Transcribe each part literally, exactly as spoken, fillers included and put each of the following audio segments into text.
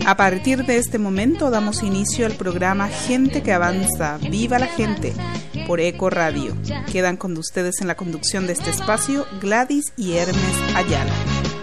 A partir de este momento damos inicio al programa Gente que Avanza, Viva la Gente, por Eco Radio. Quedan con ustedes en la conducción de este espacio Gladys y Hermes Ayala.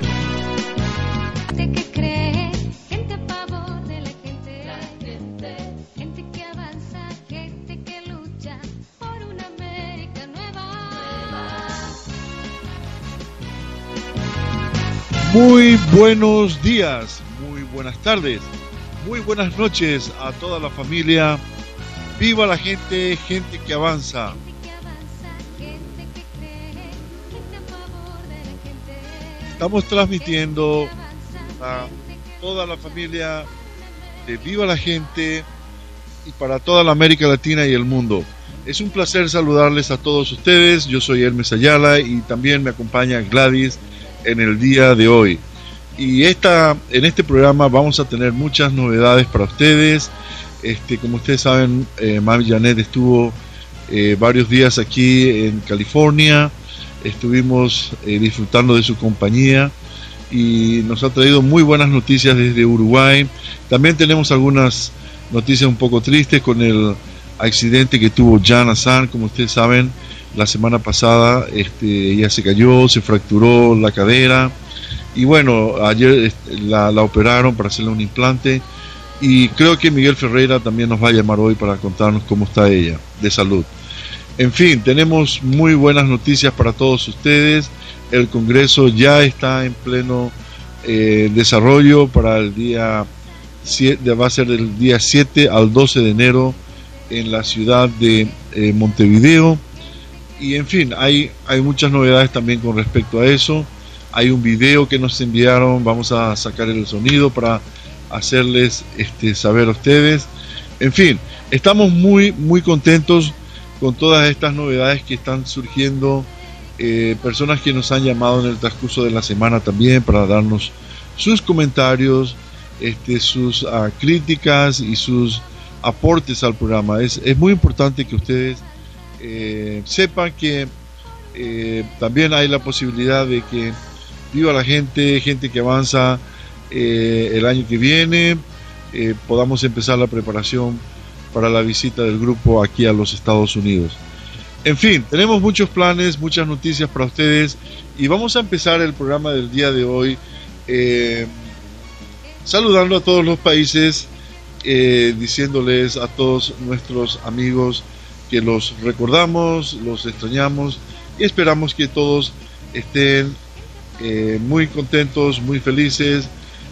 Muy buenos días, muy buenas tardes, muy buenas noches a toda la familia. Viva la gente, gente que avanza. Estamos transmitiendo a toda la familia de Viva la Gente y para toda la América Latina y el mundo. Es un placer saludarles a todos ustedes. Yo soy Hermes Ayala y también me acompaña Gladys en el día de hoy. Y esta, en este programa vamos a tener muchas novedades para ustedes. Este, como ustedes saben, eh, Mami Janet estuvo eh, varios días aquí en California. Estuvimos eh, disfrutando de su compañía y nos ha traído muy buenas noticias desde Uruguay. También tenemos algunas noticias un poco tristes con el accidente que tuvo Jan Hassan. Como ustedes saben, la semana pasada este, ella se cayó, se fracturó la cadera y bueno, ayer este, la, la operaron para hacerle un implante y creo que Miguel Ferreira también nos va a llamar hoy para contarnos cómo está ella de salud. En fin, tenemos muy buenas noticias para todos ustedes. El Congreso ya está en pleno eh, desarrollo para el día siete, va a ser del día siete al doce de enero en la ciudad de eh, Montevideo. Y en fin, hay, hay muchas novedades también con respecto a eso. Hay un video que nos enviaron, vamos a sacar el sonido para hacerles este, saber a ustedes. En fin, estamos muy, muy contentos con todas estas novedades que están surgiendo. Eh, personas que nos han llamado en el transcurso de la semana también para darnos sus comentarios, este, sus uh, críticas y sus aportes al programa. Es, es muy importante que ustedes Eh, sepan que eh, también hay la posibilidad de que Viva la Gente, gente que avanza eh, el año que viene, eh, podamos empezar la preparación para la visita del grupo aquí a los Estados Unidos. En fin, tenemos muchos planes, muchas noticias para ustedes y vamos a empezar el programa del día de hoy eh, saludando a todos los países, eh, diciéndoles a todos nuestros amigos que los recordamos, los extrañamos y esperamos que todos estén eh, muy contentos, muy felices.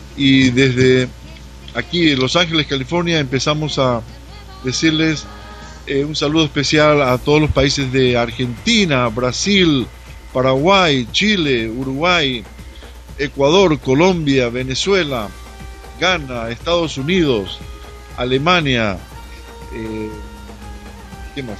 Y desde aquí en Los Ángeles, California, empezamos a decirles eh, un saludo especial a todos los países de Argentina, Brasil, Paraguay, Chile, Uruguay, Ecuador, Colombia, Venezuela, Ghana, Estados Unidos, Alemania, eh, ¿qué más?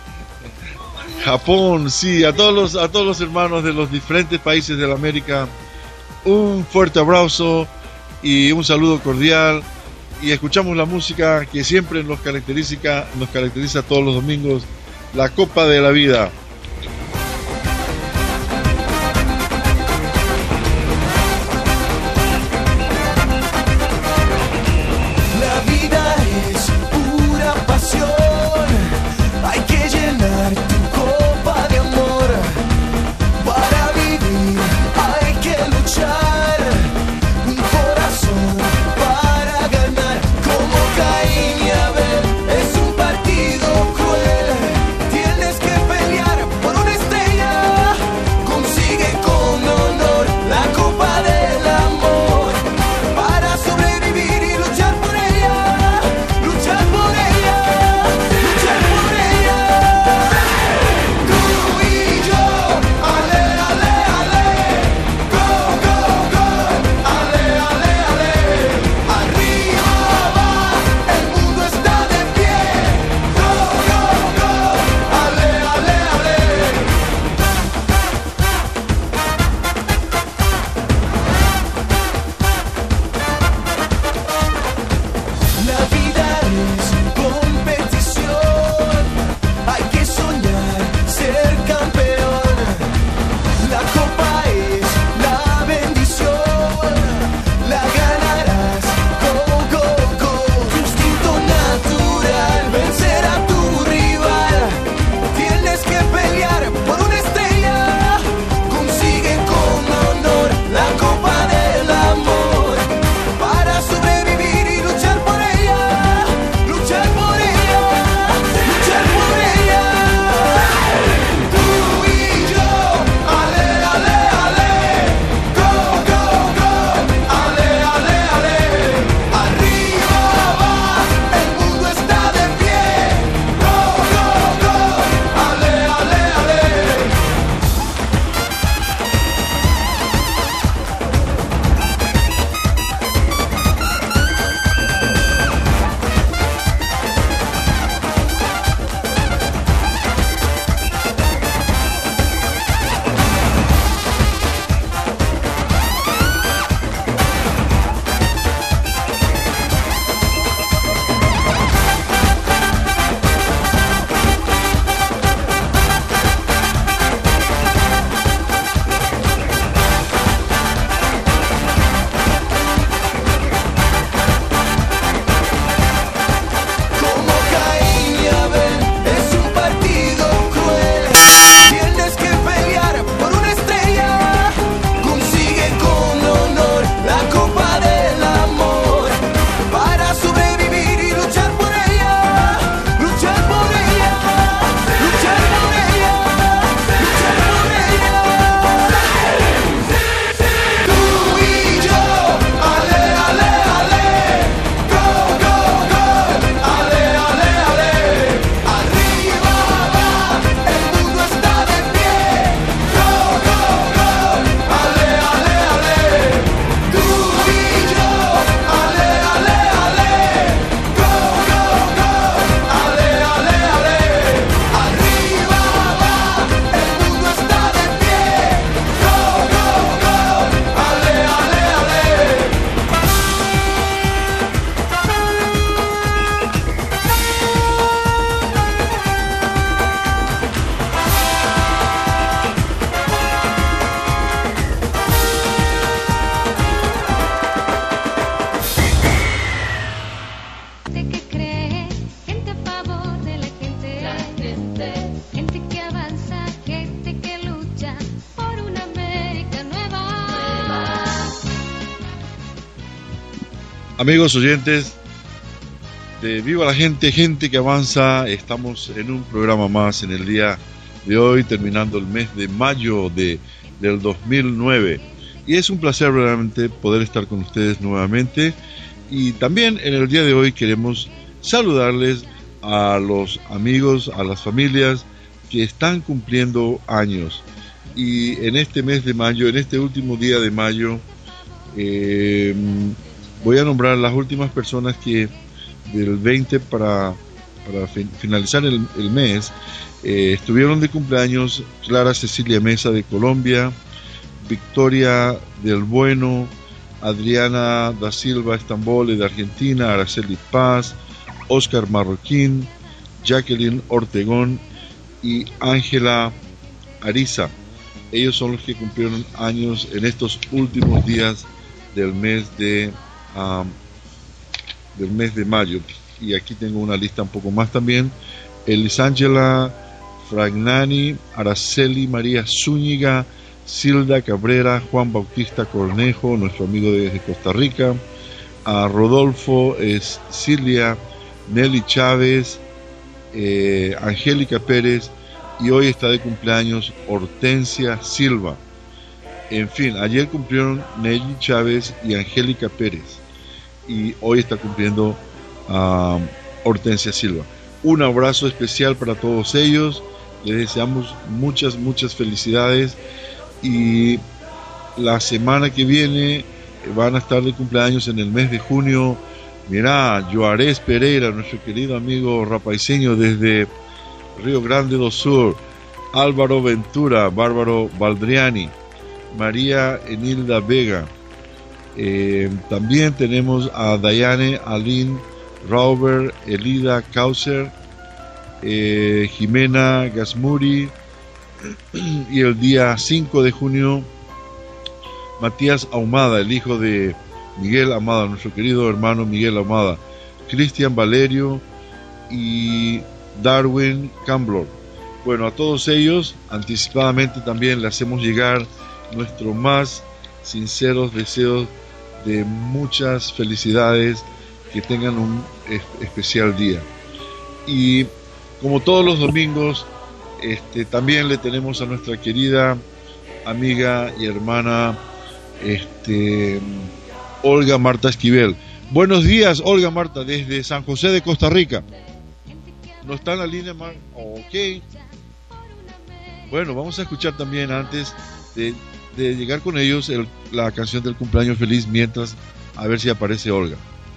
Japón, sí, a todos los a todos los hermanos de los diferentes países de la América, un fuerte abrazo y un saludo cordial. Y escuchamos la música que siempre nos caracteriza, nos caracteriza todos los domingos, la Copa de la Vida. Caín y Abel, es un partido cruel, tienes que pelear Amigos oyentes de Viva la Gente, Gente que Avanza, estamos en un programa más en el día de hoy, terminando el mes de mayo de, del dos mil nueve. Y es un placer realmente poder estar con ustedes nuevamente. Y también en el día de hoy queremos saludarles a los amigos, a las familias que están cumpliendo años. Y en este mes de mayo, en este último día de mayo, eh, voy a nombrar las últimas personas que del veinte para, para fin, finalizar el, el mes eh, estuvieron de cumpleaños: Clara Cecilia Mesa de Colombia, Victoria del Bueno, Adriana da Silva Estambole de Argentina, Araceli Paz, Oscar Marroquín, Jacqueline Ortegón y Ángela Ariza. Ellos son los que cumplieron años en estos últimos días del mes de Um, del mes de mayo. Y aquí tengo una lista un poco más también: Elisangela Fragnani, Araceli María Zúñiga, Silda Cabrera, Juan Bautista Cornejo, nuestro amigo desde Costa Rica, a Rodolfo Cilia, Nelly Chávez, eh, Angélica Pérez, y hoy está de cumpleaños Hortensia Silva. En fin, ayer cumplieron Nelly Chávez y Angélica Pérez, y hoy está cumpliendo uh, Hortensia Silva. Un abrazo especial para todos ellos, les deseamos muchas, muchas felicidades, y la semana que viene van a estar de cumpleaños en el mes de junio. Mirá, Juárez Pereira, nuestro querido amigo rapaiseño desde Río Grande do Sur, Álvaro Ventura, Bárbaro Baldriani, María Enilda Vega, eh, también tenemos a Dayane Aline Rauber, Elida Kauser, eh, Jimena Gasmuri, y el día cinco de junio Matías Ahumada, el hijo de Miguel Ahumada, nuestro querido hermano Miguel Ahumada, Cristian Valerio y Darwin Camblor. Bueno, a todos ellos anticipadamente también le hacemos llegar nuestros más sinceros deseos de muchas felicidades, que tengan un especial día. Y como todos los domingos, este, también le tenemos a nuestra querida amiga y hermana este, Olga Marta Esquivel. Buenos días, Olga Marta, desde San José de Costa Rica. ¿No está en la línea, Mar? Ok. Bueno, vamos a escuchar también, antes de, de llegar con ellos, el, la canción del cumpleaños feliz, mientras a ver si aparece Olga.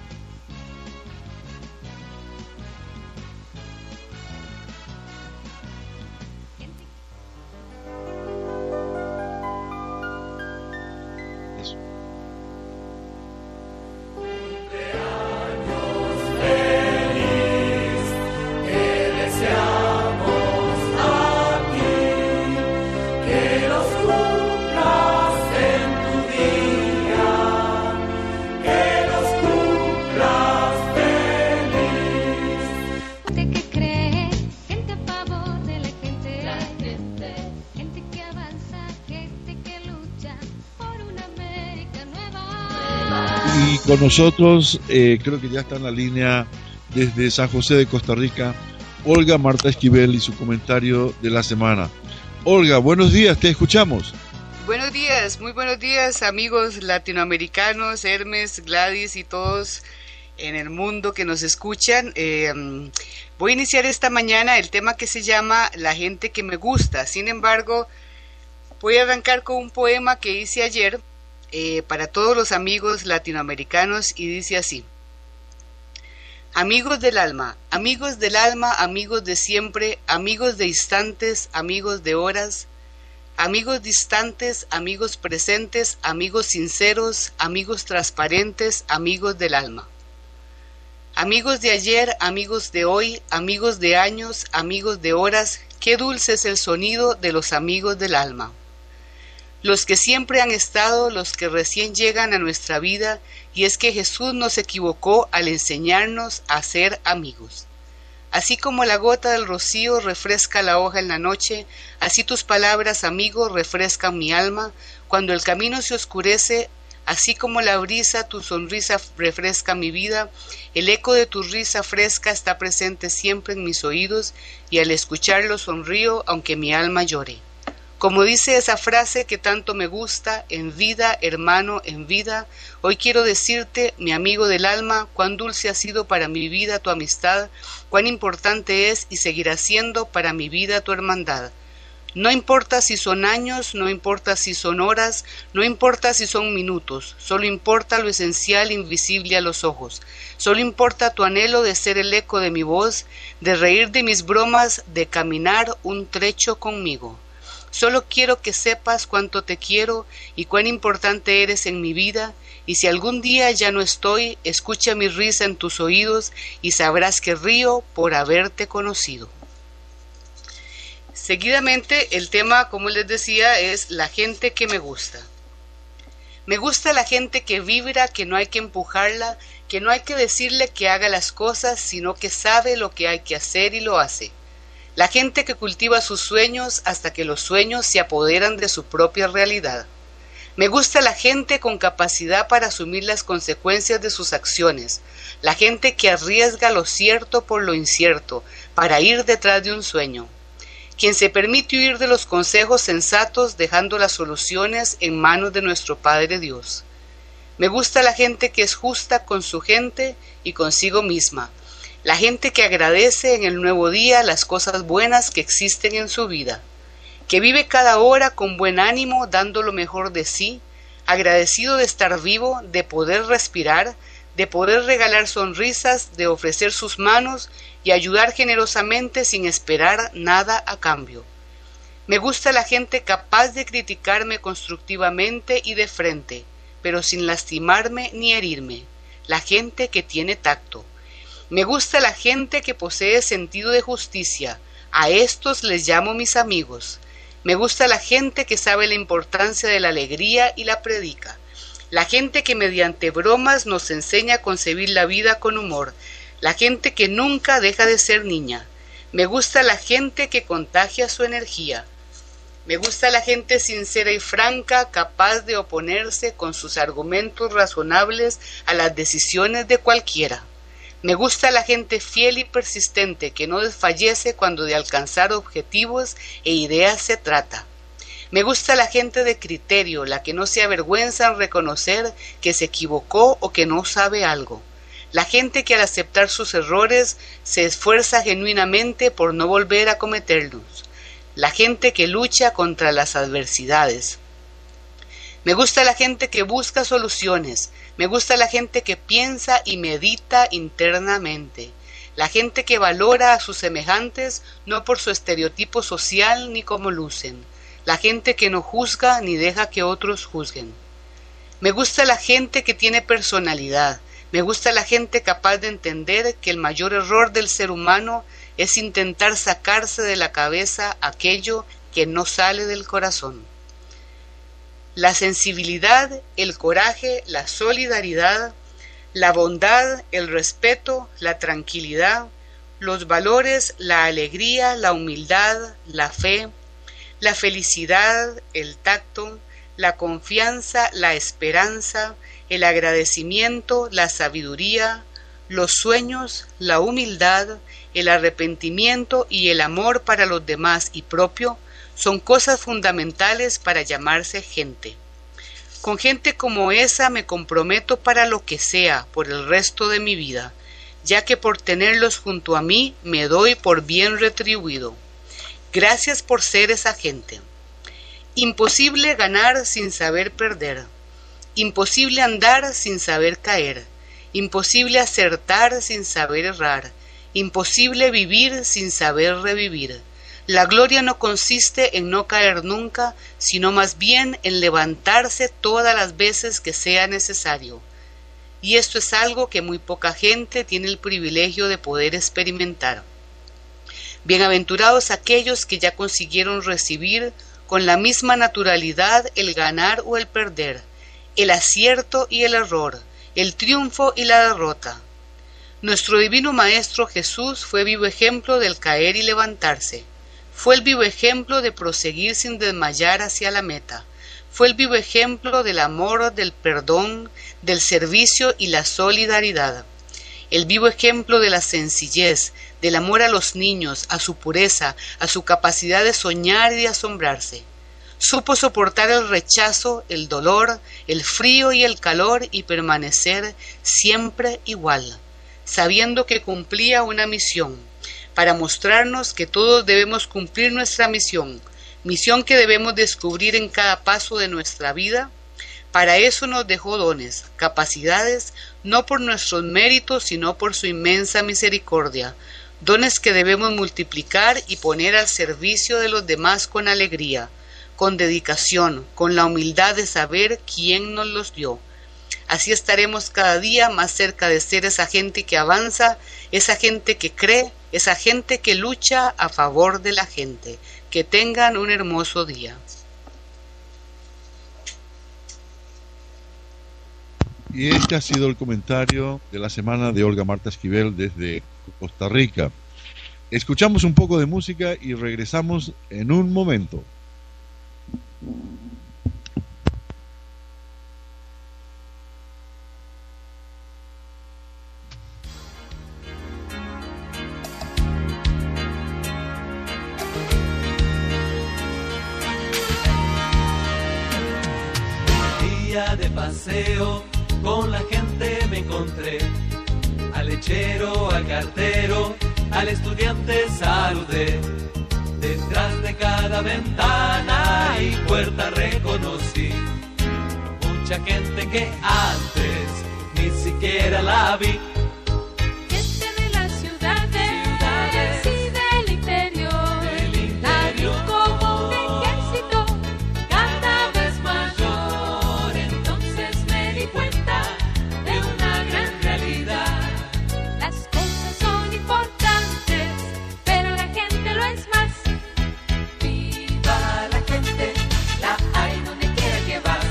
Con nosotros, eh, creo que ya está en la línea desde San José de Costa Rica, Olga Marta Esquivel y su comentario de la semana. Olga, buenos días, te escuchamos. Buenos días, muy buenos días, amigos latinoamericanos, Hermes, Gladys y todos en el mundo que nos escuchan. Eh, voy a iniciar esta mañana el tema que se llama La gente que me gusta. Sin embargo, voy a arrancar con un poema que hice ayer Eh, para todos los amigos latinoamericanos, y dice así: amigos del alma, amigos del alma, amigos de siempre, amigos de instantes, amigos de horas, amigos distantes, amigos presentes, amigos sinceros, amigos transparentes, amigos del alma, amigos de ayer, amigos de hoy, amigos de años, amigos de horas. Qué dulce es el sonido de los amigos del alma. Los que siempre han estado, los que recién llegan a nuestra vida, y es que Jesús no se equivocó al enseñarnos a ser amigos. Así como la gota del rocío refresca la hoja en la noche, así tus palabras, amigo, refrescan mi alma. Cuando el camino se oscurece, Así como la brisa, tu sonrisa refresca mi vida, el eco de tu risa fresca está presente siempre en mis oídos y al escucharlo sonrío aunque mi alma llore. Como dice esa frase que tanto me gusta, en vida, hermano, en vida, hoy quiero decirte, mi amigo del alma, cuán dulce ha sido para mi vida tu amistad, cuán importante es y seguirá siendo para mi vida tu hermandad. No importa si son años, no importa si son horas, no importa si son minutos, solo importa lo esencial invisible a los ojos. Solo importa tu anhelo de ser el eco de mi voz, de reír de mis bromas, de caminar un trecho conmigo. Solo quiero que sepas cuánto te quiero y cuán importante eres en mi vida, y si algún día ya no estoy, escucha mi risa en tus oídos y sabrás que río por haberte conocido. Seguidamente, el tema, como les decía, es la gente que me gusta. Me gusta la gente que vibra, que no hay que empujarla, que no hay que decirle que haga las cosas, sino que sabe lo que hay que hacer y lo hace. La gente que cultiva sus sueños hasta que los sueños se apoderan de su propia realidad. Me gusta la gente con capacidad para asumir las consecuencias de sus acciones. La gente que arriesga lo cierto por lo incierto, para ir detrás de un sueño. Quien se permite huir de los consejos sensatos dejando las soluciones en manos de nuestro Padre Dios. Me gusta la gente que es justa con su gente y consigo misma, la gente que agradece en el nuevo día las cosas buenas que existen en su vida, que vive cada hora con buen ánimo dando lo mejor de sí, agradecido de estar vivo, de poder respirar, de poder regalar sonrisas, de ofrecer sus manos y ayudar generosamente sin esperar nada a cambio. Me gusta la gente capaz de criticarme constructivamente y de frente, pero sin lastimarme ni herirme, la gente que tiene tacto. Me gusta la gente que posee sentido de justicia, a estos les llamo mis amigos. Me gusta la gente que sabe la importancia de la alegría y la predica. La gente que mediante bromas nos enseña a concebir la vida con humor. La gente que nunca deja de ser niña. Me gusta la gente que contagia su energía. Me gusta la gente sincera y franca, capaz de oponerse con sus argumentos razonables a las decisiones de cualquiera. Me gusta la gente fiel y persistente que no desfallece cuando de alcanzar objetivos e ideas se trata. Me gusta la gente de criterio, la que no se avergüenza en reconocer que se equivocó o que no sabe algo. La gente que al aceptar sus errores se esfuerza genuinamente por no volver a cometerlos. La gente que lucha contra las adversidades. Me gusta la gente que busca soluciones. Me gusta la gente que piensa y medita internamente. La gente que valora a sus semejantes no por su estereotipo social ni como lucen. La gente que no juzga ni deja que otros juzguen. Me gusta la gente que tiene personalidad. Me gusta la gente capaz de entender que el mayor error del ser humano es intentar sacarse de la cabeza aquello que no sale del corazón. La sensibilidad, el coraje, la solidaridad, la bondad, el respeto, la tranquilidad, los valores, la alegría, la humildad, la fe, la felicidad, el tacto, la confianza, la esperanza, el agradecimiento, la sabiduría, los sueños, la humildad, el arrepentimiento y el amor para los demás y propio son cosas fundamentales para llamarse gente. Con gente como esa me comprometo para lo que sea por el resto de mi vida, ya que por tenerlos junto a mí me doy por bien retribuido. Gracias por ser esa gente. Imposible ganar sin saber perder. Imposible andar sin saber caer. Imposible acertar sin saber errar. Imposible vivir sin saber revivir. La gloria no consiste en no caer nunca, sino más bien en levantarse todas las veces que sea necesario. Y esto es algo que muy poca gente tiene el privilegio de poder experimentar. Bienaventurados aquellos que ya consiguieron recibir con la misma naturalidad el ganar o el perder, el acierto y el error, el triunfo y la derrota. Nuestro divino Maestro Jesús fue vivo ejemplo del caer y levantarse. Fue el vivo ejemplo de proseguir sin desmayar hacia la meta. Fue el vivo ejemplo del amor, del perdón, del servicio y la solidaridad. El vivo ejemplo de la sencillez, del amor a los niños, a su pureza, a su capacidad de soñar y de asombrarse. Supo soportar el rechazo, el dolor, el frío y el calor y permanecer siempre igual, sabiendo que cumplía una misión, para mostrarnos que todos debemos cumplir nuestra misión, misión que debemos descubrir en cada paso de nuestra vida. Para eso nos dejó dones, capacidades, no por nuestros méritos, sino por su inmensa misericordia, dones que debemos multiplicar y poner al servicio de los demás con alegría, con dedicación, con la humildad de saber quién nos los dio. Así estaremos cada día más cerca de ser esa gente que avanza, esa gente que cree, esa gente que lucha a favor de la gente. Que tengan un hermoso día. Y este ha sido el comentario de la semana de Olga Marta Esquivel desde Costa Rica. Escuchamos un poco de música y regresamos en un momento. De paseo con la gente me encontré, al lechero, al cartero, al estudiante saludé. Detrás de cada ventana y puerta reconocí mucha gente que antes ni siquiera la vi. Gente de las ciudades, ciudades y del interior, del interior. La vi como un ejército cada vez mayor. Entonces me di cuenta de una gran realidad. Las cosas son importantes, pero la gente lo es más. Viva la gente, la hay donde quiera que vas.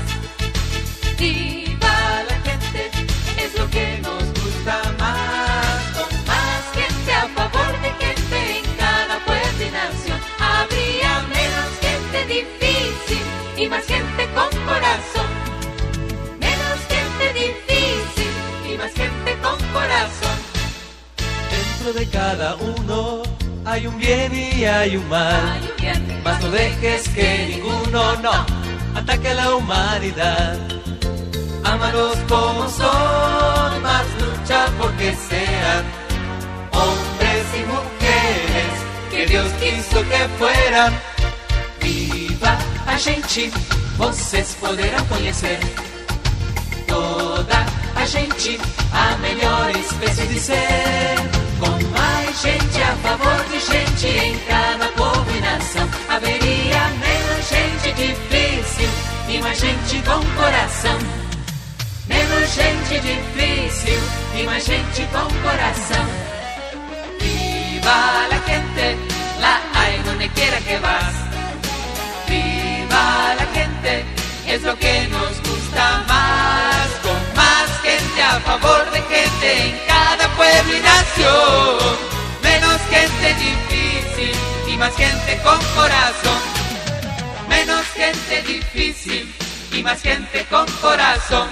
Viva la gente, es lo que nos gusta más. Con más gente a favor de gente en cada pueblo y nación, habría menos gente difícil y más gente con corazón. Menos gente difícil y más gente con corazón. Dentro de cada uno hay un bien y hay un mal. Hay un bien, Mas no dejes que ninguno no ataque a la humanidad. Ámalos como son, mas lucha porque sean hombres y mujeres que Deus quiso que fueran. Viva a gente, vocês poderão conhecer toda a gente, a melhor espécie de ser. Com mais gente a favor de gente em cada povo e nação, haveria menos gente difícil e mais gente com coração. Menos gente difícil y más gente con corazón. Viva la gente, la hay donde quiera que vas. Viva la gente, es lo que nos gusta más. Con más gente a favor de gente en cada pueblo y nación. Menos gente difícil y más gente con corazón. Menos gente difícil y más gente con corazón.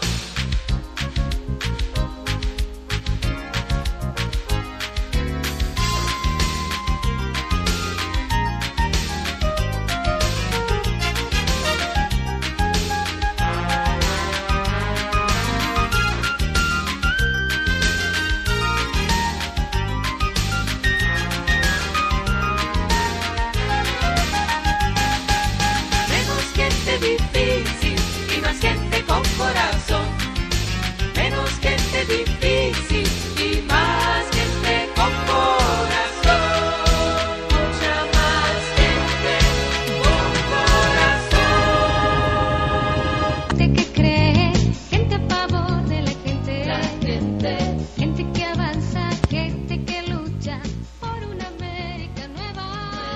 Difícil y más gente con corazón. Menos gente difícil y más gente con corazón. Mucha más gente con corazón. Gente que cree, gente a favor de la gente. La gente. Gente que avanza, gente que lucha por una América nueva.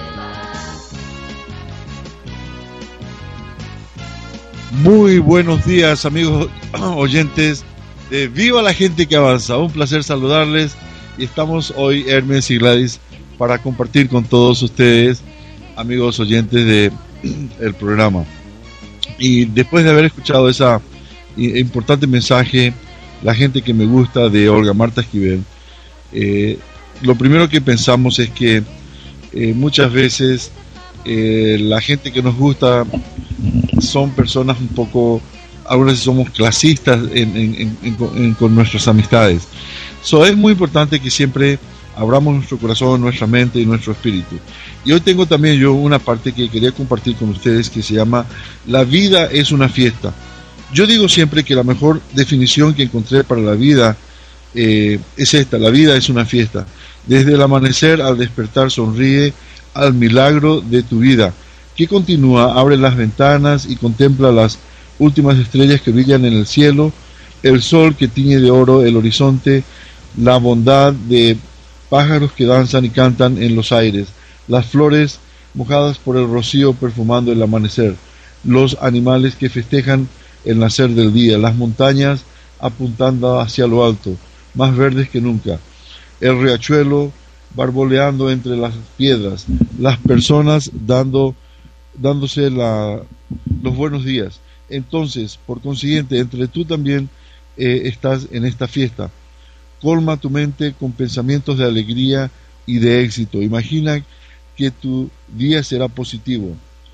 Muy buenos días, amigos oyentes de Viva la Gente que Avanza. Un placer saludarles y estamos hoy, Hermes y Gladys, para compartir con todos ustedes, amigos oyentes de el programa. Y después de haber escuchado ese importante mensaje, la gente que me gusta, de Olga Marta Esquivel, eh, lo primero que pensamos es que eh, muchas veces eh, la gente que nos gusta son personas un poco, algunas veces somos clasistas en, en, en, en, en, con nuestras amistades. So, es muy importante que siempre abramos nuestro corazón, nuestra mente y nuestro espíritu. Y hoy tengo también yo una parte que quería compartir con ustedes, que se llama La vida es una fiesta. Yo digo siempre que la mejor definición que encontré para la vida eh, es esta: la vida es una fiesta. Desde el amanecer al despertar sonríe al milagro de tu vida, que continúa, abre las ventanas y contempla las últimas estrellas que brillan en el cielo, el sol que tiñe de oro el horizonte, la bondad de pájaros que danzan y cantan en los aires, las flores mojadas por el rocío perfumando el amanecer, los animales que festejan el nacer del día, las montañas apuntando hacia lo alto, más verdes que nunca, el riachuelo barboleando entre las piedras, las personas dando, dándose la, los buenos días. Entonces, por consiguiente, entre tú también eh, estás en esta fiesta. Colma tu mente con pensamientos de alegría y de éxito. Imagina que tu día será positivo.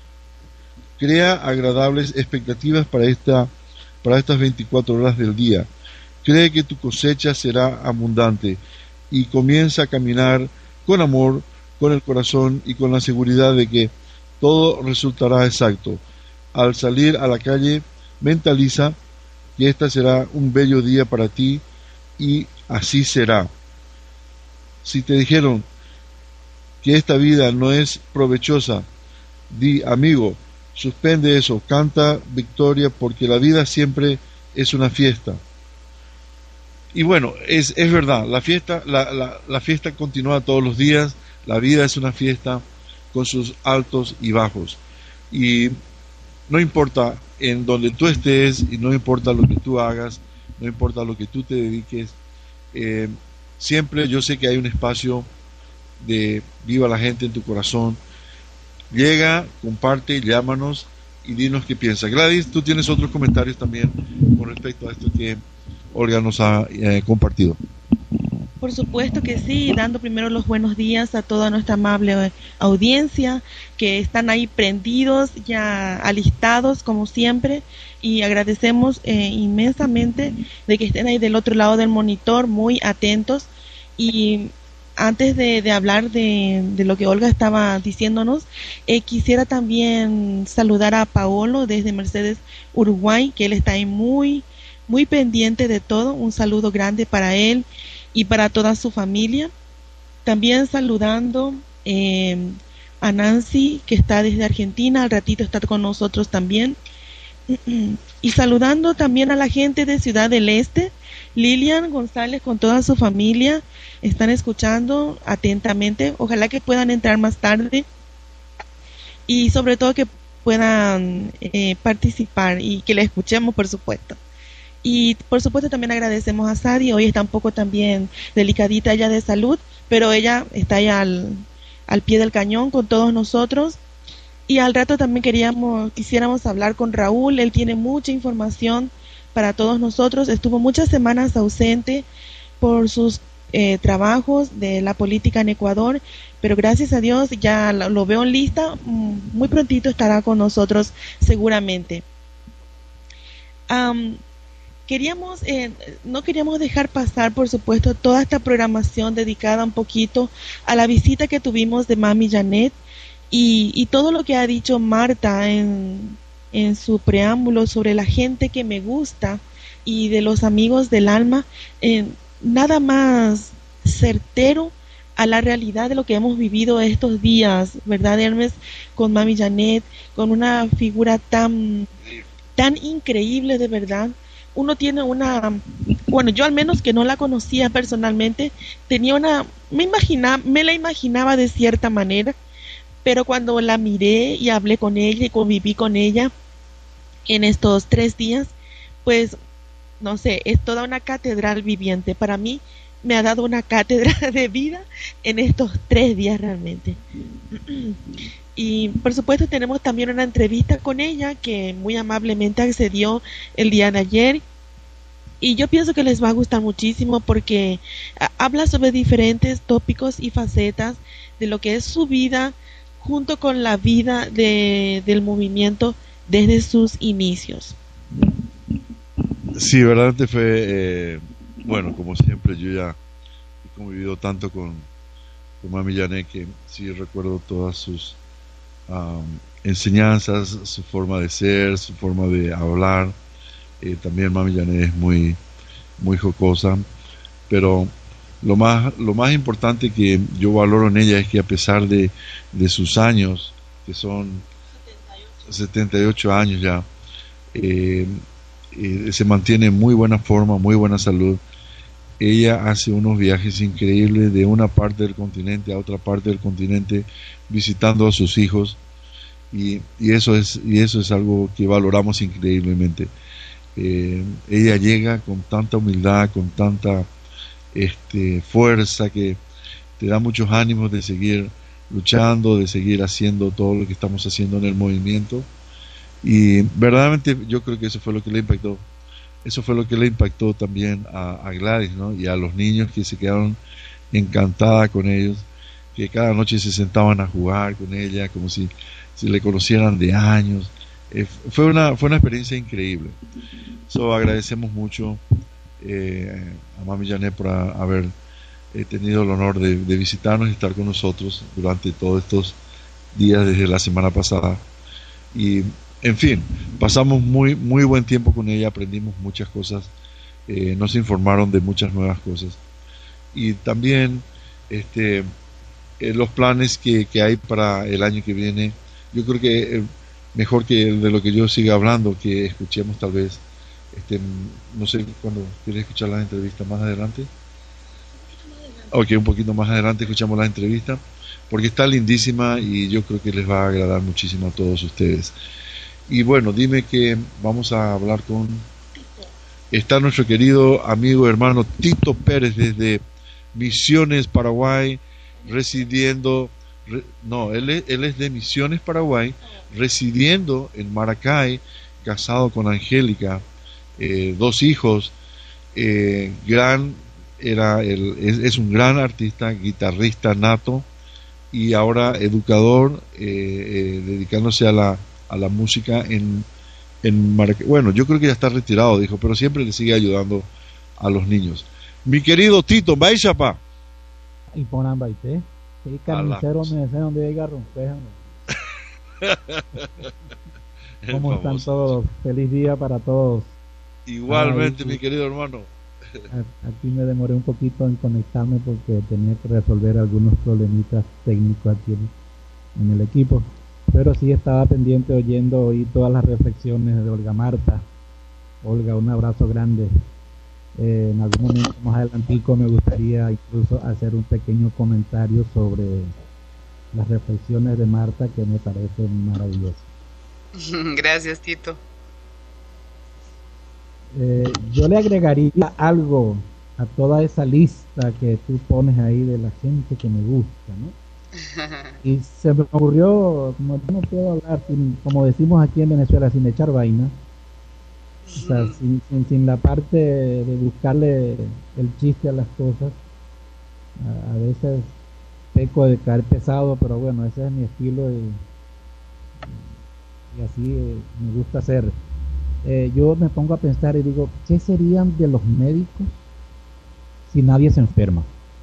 Crea agradables expectativas para, esta, para estas veinticuatro horas del día. Cree que tu cosecha será abundante y comienza a caminar con amor, con el corazón y con la seguridad de que todo resultará exacto. Al salir a la calle, mentaliza que este será un bello día para ti y así será. Si te dijeron que esta vida no es provechosa, di: amigo, suspende eso, canta victoria, porque la vida siempre es una fiesta. Y bueno, es, es verdad, la fiesta, la, la, la fiesta continúa todos los días, la vida es una fiesta con sus altos y bajos. Y no importa en donde tú estés, y no importa lo que tú hagas, no importa lo que tú te dediques, eh, siempre yo sé que hay un espacio de Viva la Gente en tu corazón. Llega, comparte, llámanos y dinos qué piensas. Gladys, tú tienes otros comentarios también con respecto a esto que Olga nos ha eh, compartido. Por supuesto que sí, dando primero los buenos días a toda nuestra amable audiencia que están ahí prendidos, ya alistados como siempre, y agradecemos eh, inmensamente de que estén ahí del otro lado del monitor, muy atentos. Y antes de, de hablar de, de lo que Olga estaba diciéndonos, eh, quisiera también saludar a Paolo desde Mercedes, Uruguay, que él está ahí muy, muy pendiente de todo. Un saludo grande para él y para toda su familia. También saludando eh, a Nancy, que está desde Argentina, al ratito está con nosotros también. Y saludando también a la gente de Ciudad del Este. Lilian González con toda su familia están escuchando atentamente. Ojalá que puedan entrar más tarde y sobre todo que puedan eh, participar y que la escuchemos, por supuesto. Y por supuesto también agradecemos a Sadi. Hoy está un poco también delicadita ella de salud, pero ella está ahí al, al pie del cañón con todos nosotros. Y al rato también queríamos, quisiéramos hablar con Raúl. Él tiene mucha información para todos nosotros. Estuvo muchas semanas ausente por sus eh, trabajos de la política en Ecuador, pero gracias a Dios ya lo, lo veo en lista. Muy prontito estará con nosotros seguramente. Um, Queríamos, eh, no queríamos dejar pasar, por supuesto, toda esta programación dedicada un poquito a la visita que tuvimos de Mami Janet y, y todo lo que ha dicho Marta en, en su preámbulo sobre la gente que me gusta y de los amigos del alma. Eh, nada más certero a la realidad de lo que hemos vivido estos días, ¿verdad, Hermes? Con Mami Janet, con una figura tan, tan increíble, de verdad. Uno tiene una, bueno, yo al menos que no la conocía personalmente, tenía una, me imagina, me la imaginaba de cierta manera, pero cuando la miré y hablé con ella y conviví con ella en estos tres días, pues, no sé, es toda una catedral viviente. Para mí, me ha dado una cátedra de vida en estos tres días realmente. Y por supuesto tenemos también una entrevista con ella que muy amablemente accedió el día de ayer, y yo pienso que les va a gustar muchísimo porque a, habla sobre diferentes tópicos y facetas de lo que es su vida junto con la vida de, del movimiento desde sus inicios. Sí, verdaderamente fue, eh, bueno, como siempre, yo ya he convivido tanto con, con Mami Janet que sí recuerdo todas sus um, enseñanzas, su forma de ser, su forma de hablar. Eh, también Mami Janet es muy, muy jocosa, pero lo más, lo más importante que yo valoro en ella es que a pesar de, de sus años, que son setenta y ocho años ya, eh, eh, se mantiene en muy buena forma, muy buena salud. Ella hace unos viajes increíbles de una parte del continente a otra parte del continente, visitando a sus hijos, y, y eso es y eso es algo que valoramos increíblemente. Eh, ella llega con tanta humildad, con tanta este, fuerza, que te da muchos ánimos de seguir luchando, de seguir haciendo todo lo que estamos haciendo en el movimiento. Y verdaderamente yo creo que eso fue lo que le impactó. Eso fue lo que le impactó también a, a Gladys, ¿no? Y a los niños, que se quedaron encantada con ellos, que cada noche se sentaban a jugar con ella como si, si le conocieran de años. Eh, fue una fue una experiencia increíble. So, agradecemos mucho eh, a Mami Janet por a, haber eh, tenido el honor de, de visitarnos y estar con nosotros durante todos estos días desde la semana pasada. Y en fin, pasamos muy muy buen tiempo con ella, aprendimos muchas cosas, eh, nos informaron de muchas nuevas cosas, y también este eh, los planes que, que hay para el año que viene. Yo creo que eh, mejor que de lo que yo siga hablando, que escuchemos tal vez, este, no sé, cuando quieres escuchar las entrevistas más adelante. Ok, un poquito más adelante escuchamos la entrevista, porque está lindísima y yo creo que les va a agradar muchísimo a todos ustedes. Y bueno, dime que vamos a hablar con... Está nuestro querido amigo hermano Tito Pérez desde Misiones, Paraguay, residiendo... Re, no, él es, él es de Misiones, Paraguay, residiendo en Maracay, casado con Angélica, eh, dos hijos, eh, gran... Era el, es, es un gran artista, guitarrista nato, y ahora educador, eh, eh, dedicándose a la a la música en, en Maracay. Bueno, yo creo que ya está retirado, dijo, pero siempre le sigue ayudando a los niños. Mi querido Tito, ¿Baichapa? Y ponan baite. Sí, carnicero me desea donde haya rompeja. ¿Cómo están todos? Feliz día para todos. Igualmente, Ay, mi querido hermano. Aquí me demoré un poquito en conectarme porque tenía que resolver algunos problemitas técnicos aquí en, en el equipo, pero sí estaba pendiente oyendo hoy todas las reflexiones de Olga Marta. Olga, un abrazo grande. Eh, en algún momento más adelantico me gustaría incluso hacer un pequeño comentario sobre las reflexiones de Marta, que me parecen maravillosas. Gracias, Tito. Eh, yo le agregaría algo a toda esa lista que tú pones ahí de la gente que me gusta, ¿no? Y se me ocurrió, como no puedo hablar, sin, como decimos aquí en Venezuela, sin echar vaina, o sea, sin, sin, sin la parte de buscarle el chiste a las cosas. A, a veces peco de caer pesado, pero bueno, ese es mi estilo y, y así eh, me gusta hacer. Eh, yo me pongo a pensar y digo, ¿qué serían de los médicos si nadie se enferma?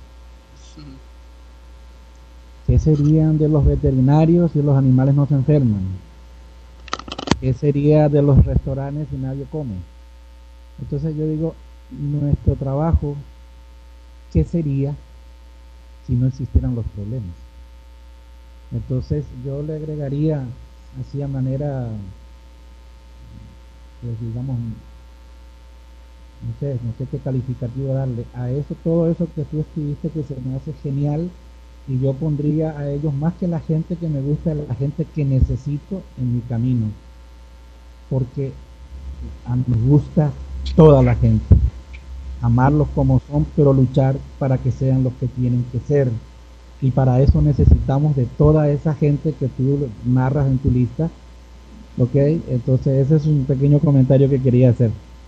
¿Qué serían de los veterinarios si los animales no se enferman? ¿Qué sería de los restaurantes si nadie come? Entonces yo digo, nuestro trabajo, ¿qué sería si no existieran los problemas? Entonces yo le agregaría así a manera, pues digamos, no sé, no sé qué calificativo darle a eso, todo eso que tú escribiste que se me hace genial, y yo pondría a ellos más que la gente que me gusta, la gente que necesito en mi camino, porque a mí me gusta toda la gente, amarlos como son, pero luchar para que sean los que tienen que ser. Y para eso necesitamos de toda esa gente que tú narras en tu lista. Ok, entonces ese es un pequeño comentario que quería hacer.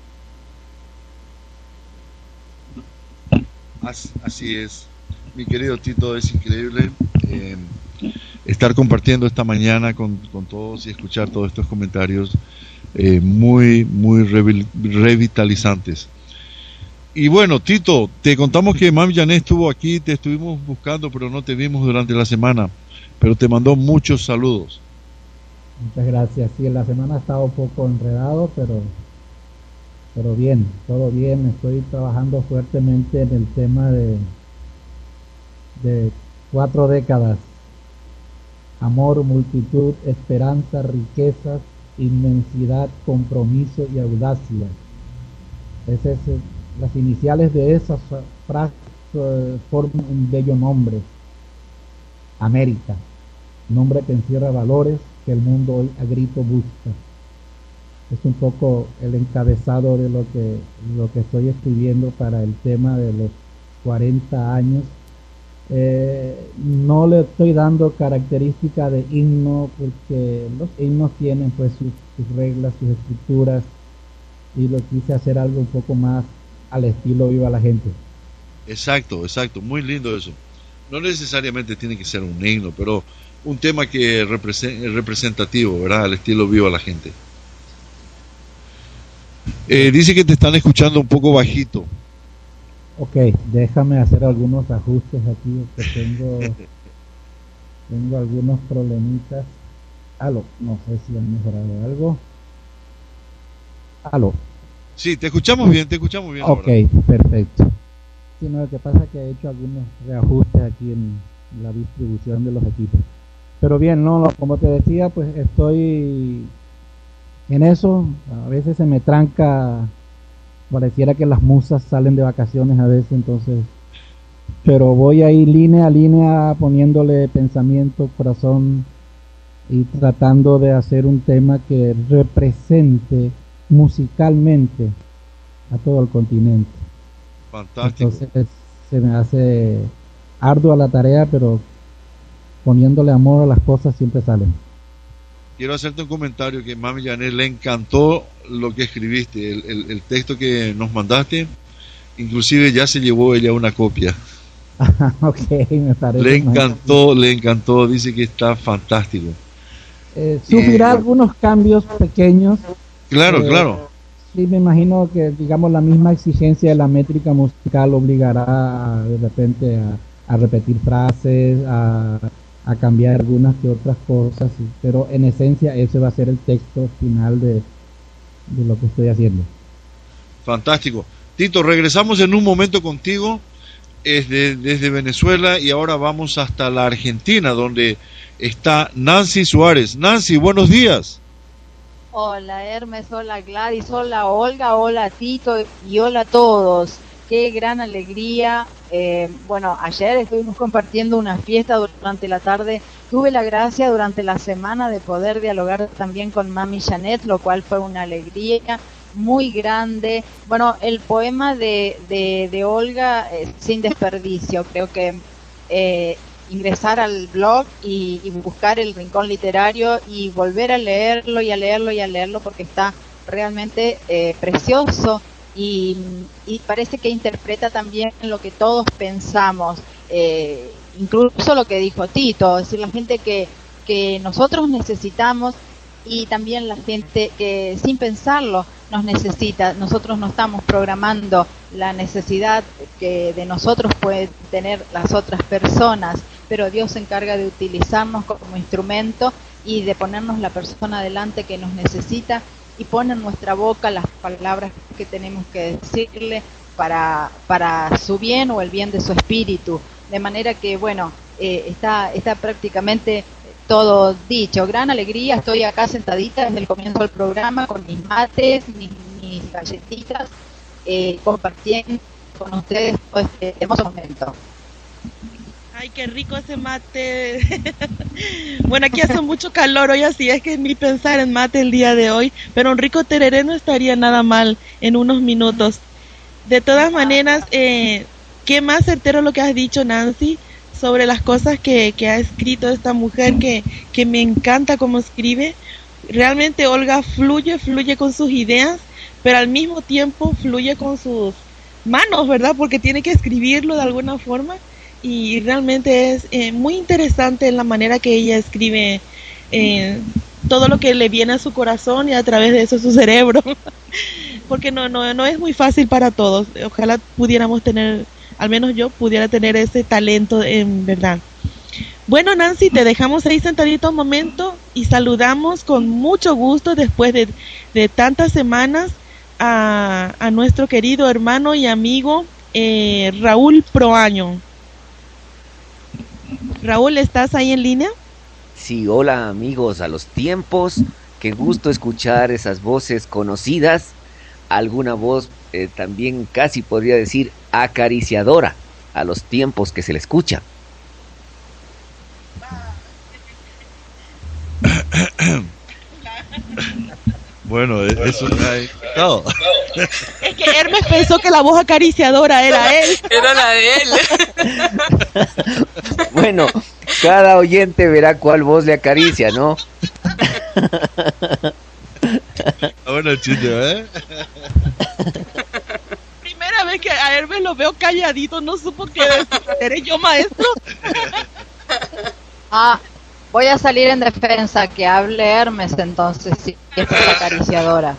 Así es, mi querido Tito, es increíble eh, estar compartiendo esta mañana con, con todos y escuchar todos estos comentarios eh, muy, muy revi- revitalizantes. Y bueno, Tito, te contamos que Mami Janet estuvo aquí, te estuvimos buscando, pero no te vimos durante la semana, pero te mandó muchos saludos. Muchas gracias. Sí, en la semana ha estado un poco enredado, pero pero bien, todo bien. Estoy trabajando fuertemente en el tema de de cuatro décadas: amor, multitud, esperanza, riquezas, inmensidad, compromiso y audacia. Ese es el, las iniciales de esas frases uh, forman un bello nombre: América, nombre que encierra valores que el mundo hoy a grito busca. Es un poco el encabezado de lo que lo que estoy escribiendo para el tema de los cuarenta años. Eh, no le estoy dando característica de himno, porque los himnos tienen pues sus, sus reglas, sus estructuras, y lo quise hacer algo un poco más al estilo Viva la Gente. Exacto, exacto, muy lindo eso. No necesariamente tiene que ser un himno, pero un tema que es representativo, ¿verdad? Al estilo Viva la Gente. Eh, dice que te están escuchando un poco bajito. Ok, déjame hacer algunos ajustes aquí, porque tengo tengo algunos problemitas. Aló, no sé si han mejorado algo. Aló. Sí, te escuchamos bien, te escuchamos bien. Ok, ahora. perfecto. Sí, no, lo que pasa es que he hecho algunos reajustes aquí en la distribución de los equipos. Pero bien, no, como te decía, pues estoy en eso. A veces se me tranca, pareciera que las musas salen de vacaciones a veces, entonces, pero voy ahí línea a línea poniéndole pensamiento, corazón, y tratando de hacer un tema que represente musicalmente a todo el continente. Fantástico. Entonces se me hace ardua la tarea, pero poniéndole amor a las cosas siempre salen. Quiero hacerte un comentario que Mami Janet le encantó lo que escribiste, el, el, el texto que nos mandaste, inclusive ya se llevó ella una copia. Ok, me parece. Le encantó, le encantó, dice que está fantástico. Eh, sufrirá eh, algunos cambios pequeños. Claro, eh, claro. Sí, me imagino que, digamos, la misma exigencia de la métrica musical obligará a, de repente a, a repetir frases, a, a cambiar algunas que otras cosas, pero en esencia ese va a ser el texto final de, de lo que estoy haciendo. Fantástico. Tito, regresamos en un momento contigo desde, desde Venezuela y ahora vamos hasta la Argentina, donde está Nancy Suárez. Nancy, buenos días. Hola Hermes, hola Gladys, hola Olga, hola Tito y hola a todos. Qué gran alegría. Eh, bueno, ayer estuvimos compartiendo una fiesta durante la tarde. Tuve la gracia durante la semana de poder dialogar también con Mami Janet, lo cual fue una alegría muy grande. Bueno, el poema de, de, de Olga, eh, sin desperdicio, creo que eh, ingresar al blog y, y buscar el Rincón Literario y volver a leerlo y a leerlo y a leerlo porque está realmente eh, precioso y, y parece que interpreta también lo que todos pensamos, eh, incluso lo que dijo Tito, es decir, la gente que, que nosotros necesitamos y también la gente que sin pensarlo nos necesita. Nosotros no estamos programando la necesidad que de nosotros pueden tener las otras personas, pero Dios se encarga de utilizarnos como instrumento y de ponernos la persona delante que nos necesita y pone en nuestra boca las palabras que tenemos que decirle para, para su bien o el bien de su espíritu. De manera que, bueno, eh, está, está prácticamente todo dicho. Gran alegría, estoy acá sentadita desde el comienzo del programa con mis mates, mis, mis galletitas, eh, compartiendo con ustedes todo este hermoso momento. Ay, qué rico ese mate. Bueno, aquí hace mucho calor hoy, así es que ni pensar en mate el día de hoy, pero un rico tereré no estaría nada mal en unos minutos. De todas maneras, eh, qué más certero lo que has dicho, Nancy, sobre las cosas que, que ha escrito esta mujer, que, que me encanta cómo escribe. Realmente Olga fluye, fluye con sus ideas, pero al mismo tiempo fluye con sus manos, ¿verdad? Porque tiene que escribirlo de alguna forma, y realmente es eh, muy interesante la manera que ella escribe eh, todo lo que le viene a su corazón y a través de eso su cerebro, porque no, no, no es muy fácil para todos. Ojalá pudiéramos tener, al menos yo pudiera tener ese talento en verdad. Bueno, Nancy, te dejamos ahí sentadito un momento y saludamos con mucho gusto después de, de tantas semanas a, a nuestro querido hermano y amigo eh, Raúl Proaño. Raúl, ¿estás ahí en línea? Sí, hola amigos, a los tiempos, qué gusto escuchar esas voces conocidas, alguna voz eh, también casi podría decir acariciadora, a los tiempos que se le escucha. Bueno, eso trae todo. Es que Hermes pensó que la voz acariciadora era él. Era la de él. Bueno, cada oyente verá cuál voz le acaricia, ¿no? Bueno, el chiste, ¿eh? Primera vez que a Hermes lo veo calladito, no supo qué decir. ¿Eres yo, maestro? Ah, voy a salir en defensa, que hable Hermes entonces, si es acariciadora.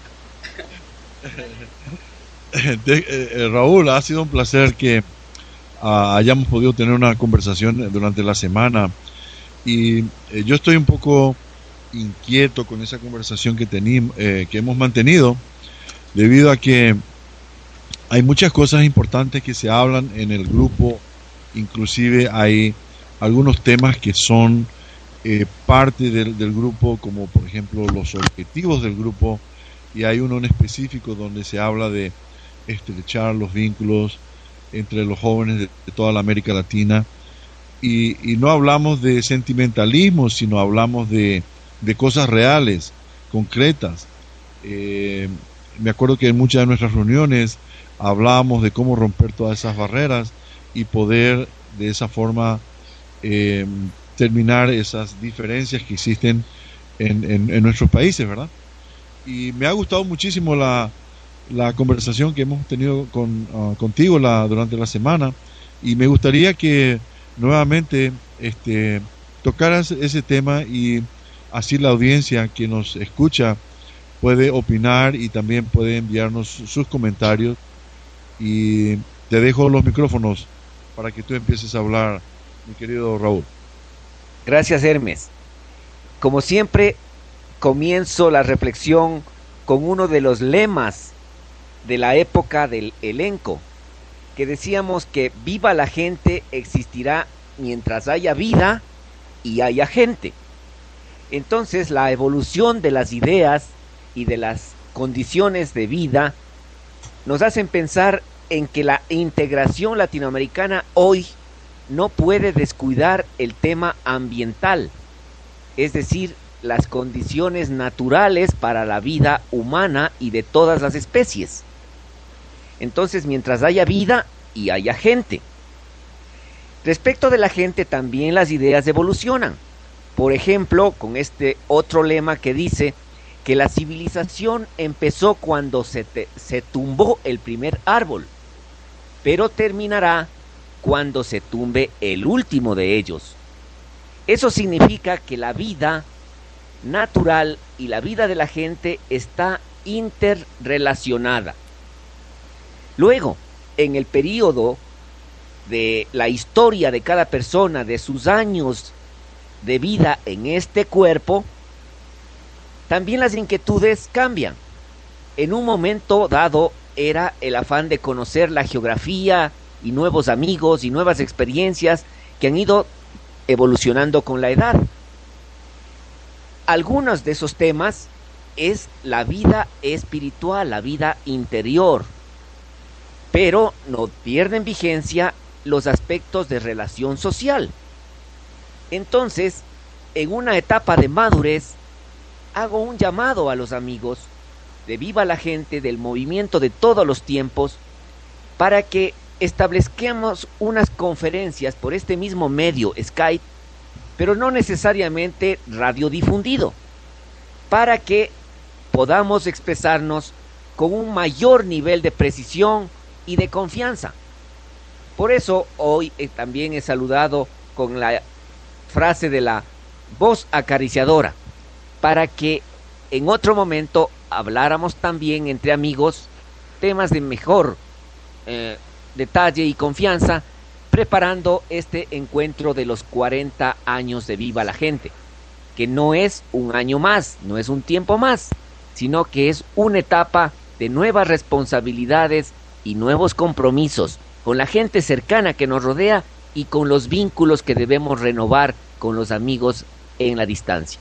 De, eh, Raúl, ha sido un placer que uh, hayamos podido tener una conversación durante la semana, y eh, yo estoy un poco inquieto con esa conversación que, tení, eh, que hemos mantenido, debido a que hay muchas cosas importantes que se hablan en el grupo. Inclusive hay algunos temas que son eh, parte del, del grupo, como por ejemplo los objetivos del grupo, y hay uno en específico donde se habla de estrechar los vínculos entre los jóvenes de, de toda la América Latina, y, y no hablamos de sentimentalismo, sino hablamos de, de cosas reales, concretas. Eh, me acuerdo que en muchas de nuestras reuniones hablábamos de cómo romper todas esas barreras y poder de esa forma eh, terminar esas diferencias que existen en, en, en nuestros países, ¿verdad? Y me ha gustado muchísimo la, la conversación que hemos tenido con, uh, contigo la, durante la semana, y me gustaría que nuevamente este, tocaras ese tema, y así la audiencia que nos escucha puede opinar y también puede enviarnos sus comentarios. Y te dejo los micrófonos para que tú empieces a hablar, mi querido Raúl. Gracias, Hermes. Como siempre, comienzo la reflexión con uno de los lemas de la época del elenco, que decíamos que viva la gente existirá mientras haya vida y haya gente. Entonces, la evolución de las ideas y de las condiciones de vida nos hacen pensar en que la integración latinoamericana hoy no puede descuidar el tema ambiental, es decir, las condiciones naturales para la vida humana y de todas las especies. Entonces, mientras haya vida y haya gente. Respecto de la gente, también las ideas evolucionan. Por ejemplo, con este otro lema que dice que la civilización empezó cuando se, te, se tumbó el primer árbol, pero terminará cuando se tumbe el último de ellos. Eso significa que la vida natural y la vida de la gente está interrelacionada. Luego, en el periodo de la historia de cada persona, de sus años de vida en este cuerpo, también las inquietudes cambian. En un momento dado era el afán de conocer la geografía y nuevos amigos y nuevas experiencias que han ido evolucionando con la edad. Algunos de esos temas es la vida espiritual, la vida interior, pero no pierden vigencia los aspectos de relación social. Entonces, en una etapa de madurez, hago un llamado a los amigos de Viva la Gente, del movimiento de todos los tiempos, para que establezcamos unas conferencias por este mismo medio, Skype, pero no necesariamente radiodifundido, para que podamos expresarnos con un mayor nivel de precisión y de confianza. Por eso hoy eh, también he saludado con la frase de la voz acariciadora, para que en otro momento habláramos también entre amigos temas de mejor eh, detalle y confianza, preparando este encuentro de los cuarenta años de Viva la Gente, que no es un año más, no es un tiempo más, sino que es una etapa de nuevas responsabilidades y nuevos compromisos con la gente cercana que nos rodea y con los vínculos que debemos renovar con los amigos en la distancia.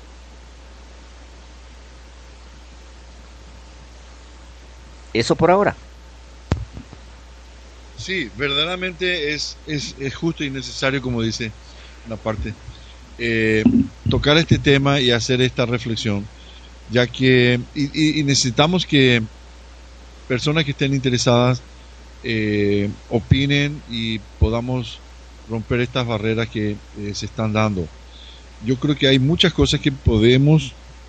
Eso por ahora. Sí, verdaderamente es, es, es justo y necesario, como dice la parte, eh, tocar este tema y hacer esta reflexión, ya que y, y necesitamos que personas que estén interesadas eh, opinen y podamos romper estas barreras que eh, se están dando. Yo creo que hay muchas cosas que podemos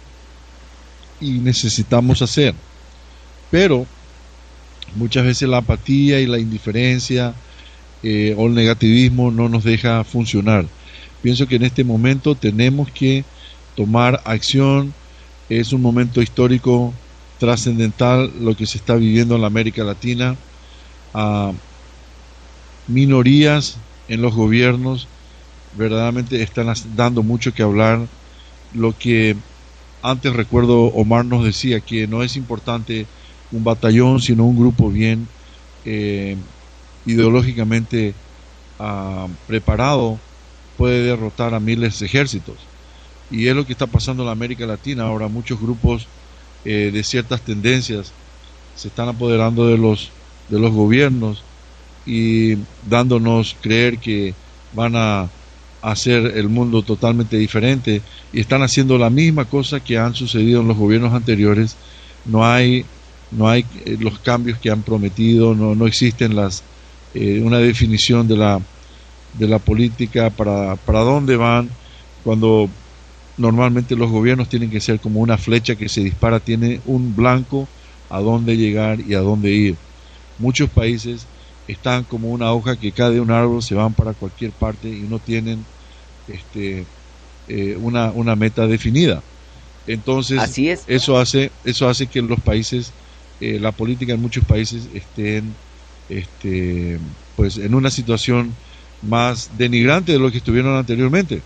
y necesitamos hacer, pero muchas veces la apatía y la indiferencia eh, o el negativismo no nos deja funcionar. Pienso que en este momento tenemos que tomar acción. Es un momento histórico trascendental lo que se está viviendo en la América Latina. A minorías en los gobiernos verdaderamente están dando mucho que hablar. Lo que antes, recuerdo, Omar nos decía, que no es importante un batallón, sino un grupo bien eh, ideológicamente uh, preparado puede derrotar a miles de ejércitos. Y es lo que está pasando en la América Latina ahora. Muchos grupos eh, de ciertas tendencias se están apoderando de los de los gobiernos y dándonos creer que van a hacer el mundo totalmente diferente, y están haciendo la misma cosa que han sucedido en los gobiernos anteriores. No hay no hay eh, los cambios que han prometido, no no existen las eh, una definición de la de la política para para dónde van, cuando normalmente los gobiernos tienen que ser como una flecha que se dispara, tiene un blanco a dónde llegar y a dónde ir. Muchos países están como una hoja que cae de un árbol, se van para cualquier parte y no tienen este eh, una una meta definida. Entonces, así es. eso hace eso hace que los países eh, la política en muchos países estén este pues en una situación más denigrante de lo que estuvieron anteriormente.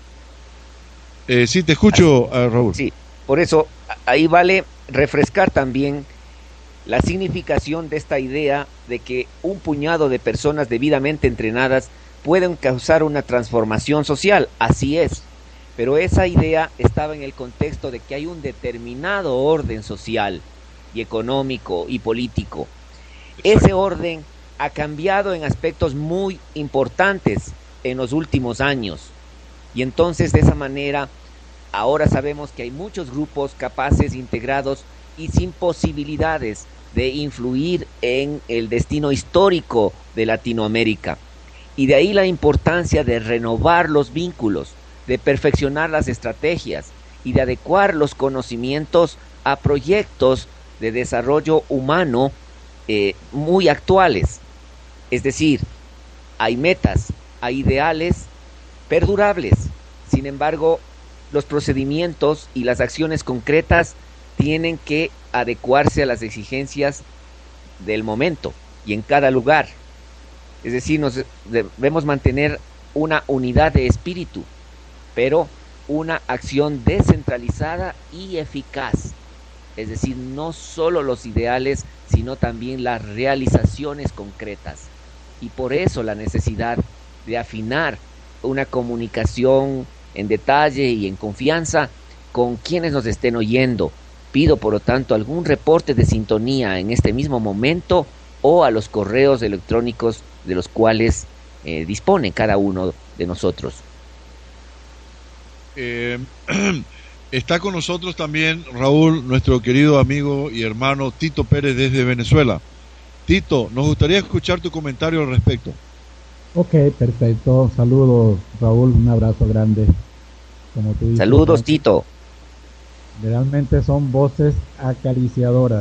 Eh, sí, te escucho, uh, Raúl. Sí, por eso ahí vale refrescar también la significación de esta idea de que un puñado de personas debidamente entrenadas pueden causar una transformación social. Así es, pero esa idea estaba en el contexto de que hay un determinado orden social y económico y político. Ese orden ha cambiado en aspectos muy importantes en los últimos años, y entonces de esa manera ahora sabemos que hay muchos grupos capaces, integrados y sin posibilidades de influir en el destino histórico de Latinoamérica. Y de ahí la importancia de renovar los vínculos, de perfeccionar las estrategias y de adecuar los conocimientos a proyectos de desarrollo humano eh, muy actuales. Es decir, hay metas, hay ideales perdurables. Sin embargo, los procedimientos y las acciones concretas tienen que adecuarse a las exigencias del momento y en cada lugar. Es decir, nos debemos mantener una unidad de espíritu, pero una acción descentralizada y eficaz. Es decir, no solo los ideales, sino también las realizaciones concretas. Y por eso la necesidad de afinar una comunicación en detalle y en confianza con quienes nos estén oyendo. Pido, por lo tanto, algún reporte de sintonía en este mismo momento o a los correos electrónicos de los cuales eh, dispone cada uno de nosotros. Eh, está con nosotros también, Raúl, nuestro querido amigo y hermano Tito Pérez desde Venezuela. Tito, nos gustaría escuchar tu comentario al respecto. Ok, perfecto. Saludos, Raúl. Un abrazo grande. Como tú dices, saludos, Tito. Realmente son voces acariciadoras.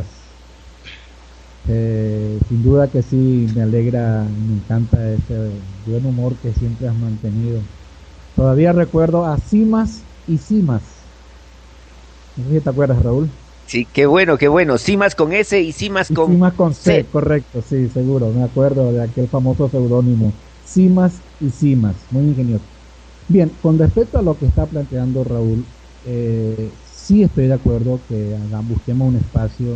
Eh, sin duda que sí, me alegra, me encanta ese buen humor que siempre has mantenido. Todavía recuerdo a Cimas y Cimas. No sé si te acuerdas, Raúl. Sí, qué bueno, qué bueno. Cimas con S y Cimas con, y Cimas con C, C. Correcto, sí, seguro. Me acuerdo de aquel famoso seudónimo. Cimas y Cimas, muy ingenioso. Bien, con respecto a lo que está planteando Raúl, eh, sí estoy de acuerdo que hagamos, busquemos un espacio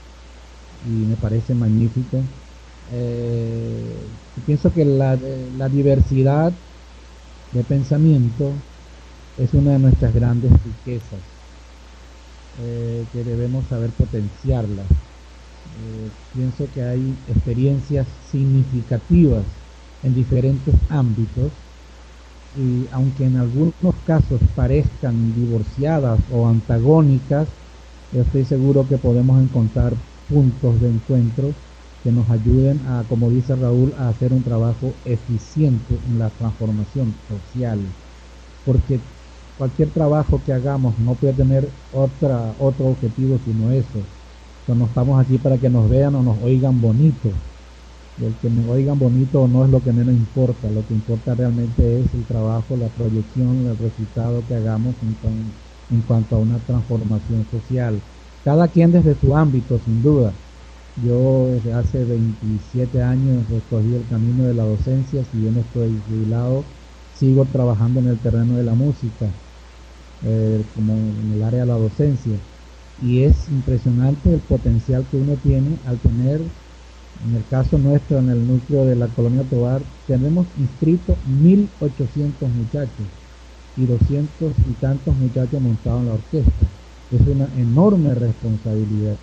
y me parece magnífico. Eh, pienso que la, la diversidad de pensamiento es una de nuestras grandes riquezas, eh, que debemos saber potenciarla. Eh, pienso que hay experiencias significativas en diferentes ámbitos y aunque en algunos casos parezcan divorciadas o antagónicas, yo estoy seguro que podemos encontrar puntos de encuentro que nos ayuden a, como dice Raúl, a hacer un trabajo eficiente en la transformación social, porque cualquier trabajo que hagamos no puede tener otra, otro objetivo sino eso. O sea, no estamos aquí para que nos vean o nos oigan bonito. El que nos oigan bonito no es lo que menos importa, lo que importa realmente es el trabajo, la proyección, el resultado que hagamos en, en cuanto a una transformación social. Cada quien desde su ámbito, sin duda. Yo desde hace veintisiete años escogí el camino de la docencia, si bien estoy jubilado, sigo trabajando en el terreno de la música, eh, como en el área de la docencia, y es impresionante el potencial que uno tiene al tener, en el caso nuestro, en el núcleo de la Colonia Tovar, tenemos inscritos mil ochocientos muchachos y doscientos y tantos muchachos montados en la orquesta. Es una enorme responsabilidad.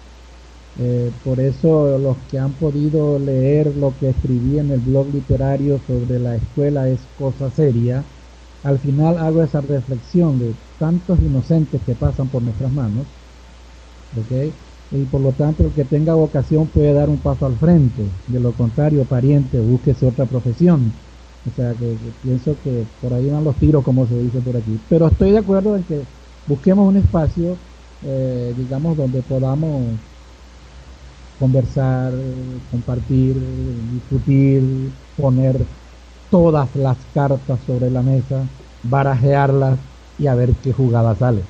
Eh, por eso los que han podido leer lo que escribí en el blog literario sobre la escuela es cosa seria, al final hago esa reflexión de tantos inocentes que pasan por nuestras manos, ¿okay? Y por lo tanto el que tenga vocación puede dar un paso al frente, de lo contrario, pariente, búsquese otra profesión. O sea que, que pienso que por ahí van los tiros, como se dice por aquí, pero estoy de acuerdo en que busquemos un espacio, eh, digamos, donde podamos conversar, compartir, discutir, poner todas las cartas sobre la mesa, barajearlas y a ver qué jugada sale.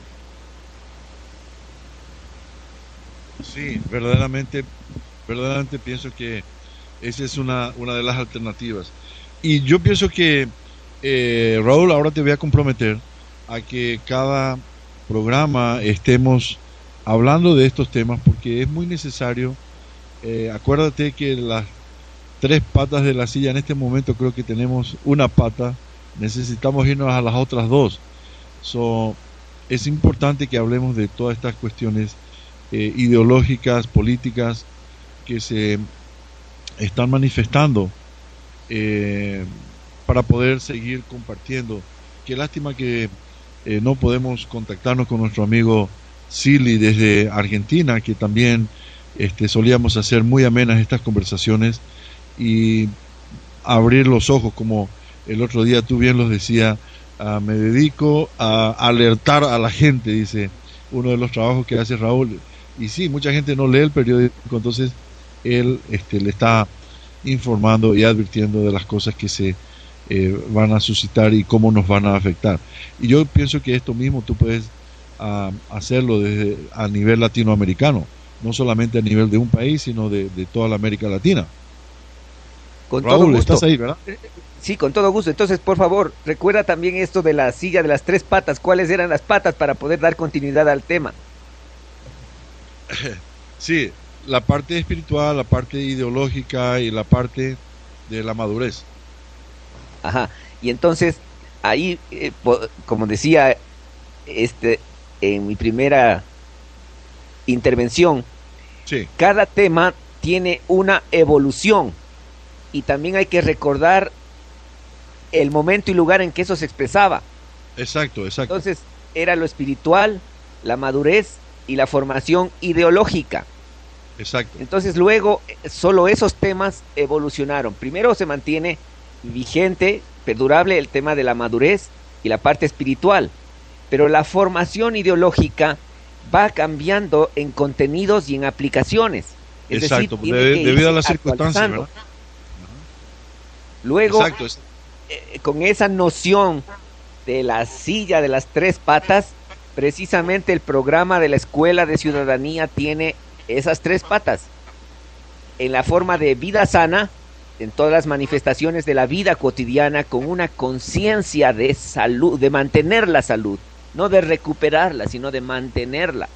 Sí, verdaderamente, verdaderamente pienso que esa es una, una de las alternativas. Y yo pienso que, eh, Raúl, ahora te voy a comprometer a que cada programa estemos hablando de estos temas, porque es muy necesario. Eh, acuérdate que las tres patas de la silla en este momento creo que tenemos una pata, necesitamos irnos a las otras dos. So, es importante que hablemos de todas estas cuestiones eh, ideológicas, políticas que se están manifestando, eh, para poder seguir compartiendo. Qué lástima que eh, no podemos contactarnos con nuestro amigo Silly desde Argentina, que también Este, solíamos hacer muy amenas estas conversaciones y abrir los ojos, como el otro día tú bien los decía, uh, me dedico a alertar a la gente, dice uno de los trabajos que hace Raúl. Y sí, mucha gente no lee el periódico, entonces él este, le está informando y advirtiendo de las cosas que se eh, van a suscitar y cómo nos van a afectar. Y yo pienso que esto mismo tú puedes uh, hacerlo desde a nivel latinoamericano, no solamente a nivel de un país, sino de, de toda la América Latina. Con Raúl, todo gusto. ¿estás ahí, verdad? Sí, con todo gusto. Entonces, por favor, recuerda también esto de la silla de las tres patas. ¿Cuáles eran las patas para poder dar continuidad al tema? Sí, la parte espiritual, la parte ideológica y la parte de la madurez. Ajá. Y entonces, ahí, eh, como decía este en mi primera intervención, sí, cada tema tiene una evolución y también hay que recordar el momento y lugar en que eso se expresaba. Exacto, exacto. Entonces era lo espiritual, la madurez y la formación ideológica. Exacto. Entonces luego solo esos temas evolucionaron. Primero se mantiene vigente, perdurable el tema de la madurez y la parte espiritual, pero la formación ideológica va cambiando en contenidos y en aplicaciones. Es Exacto, decir, tiene de, que debido a irse las circunstancias, actualizando. ¿verdad? Luego, Exacto, es- eh, con esa noción de la silla de las tres patas, precisamente el programa de la Escuela de Ciudadanía tiene esas tres patas. En la forma de vida sana, en todas las manifestaciones de la vida cotidiana, con una conciencia de salud, de mantener la salud, no de recuperarla, sino de mantenerla.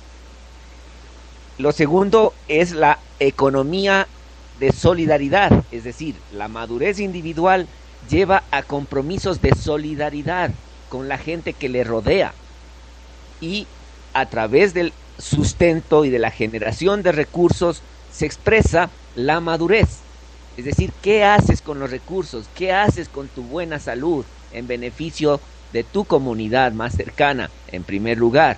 Lo segundo es la economía de solidaridad, es decir, la madurez individual lleva a compromisos de solidaridad con la gente que le rodea, y a través del sustento y de la generación de recursos se expresa la madurez. Es decir, ¿qué haces con los recursos? ¿Qué haces con tu buena salud en beneficio de tu comunidad más cercana, en primer lugar?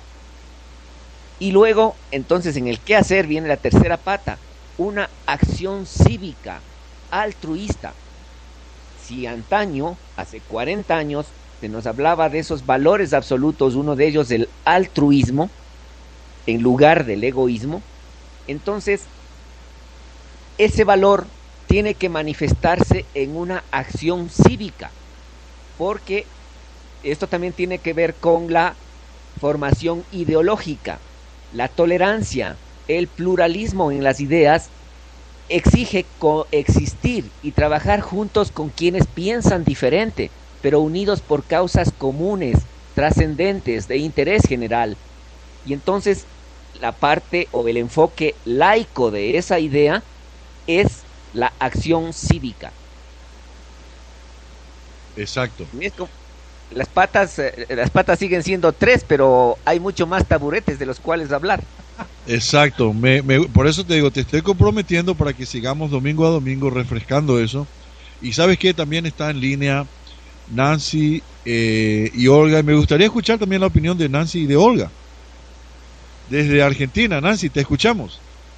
Y luego, entonces, en el qué hacer viene la tercera pata, una acción cívica, altruista. Si antaño, hace cuarenta años, se nos hablaba de esos valores absolutos, uno de ellos el altruismo, en lugar del egoísmo, entonces ese valor tiene que manifestarse en una acción cívica, porque esto también tiene que ver con la formación ideológica, la tolerancia, el pluralismo en las ideas exige coexistir y trabajar juntos con quienes piensan diferente, pero unidos por causas comunes, trascendentes, de interés general. Y entonces la parte o el enfoque laico de esa idea es la acción cívica. Exacto. Las patas, eh, las patas siguen siendo tres, pero hay mucho más taburetes de los cuales hablar. Exacto, me, me, por eso te digo, te estoy comprometiendo para que sigamos domingo a domingo refrescando eso. Y sabes que también está en línea Nancy eh, y Olga, y me gustaría escuchar también la opinión de Nancy y de Olga desde Argentina. Nancy, te escuchamos.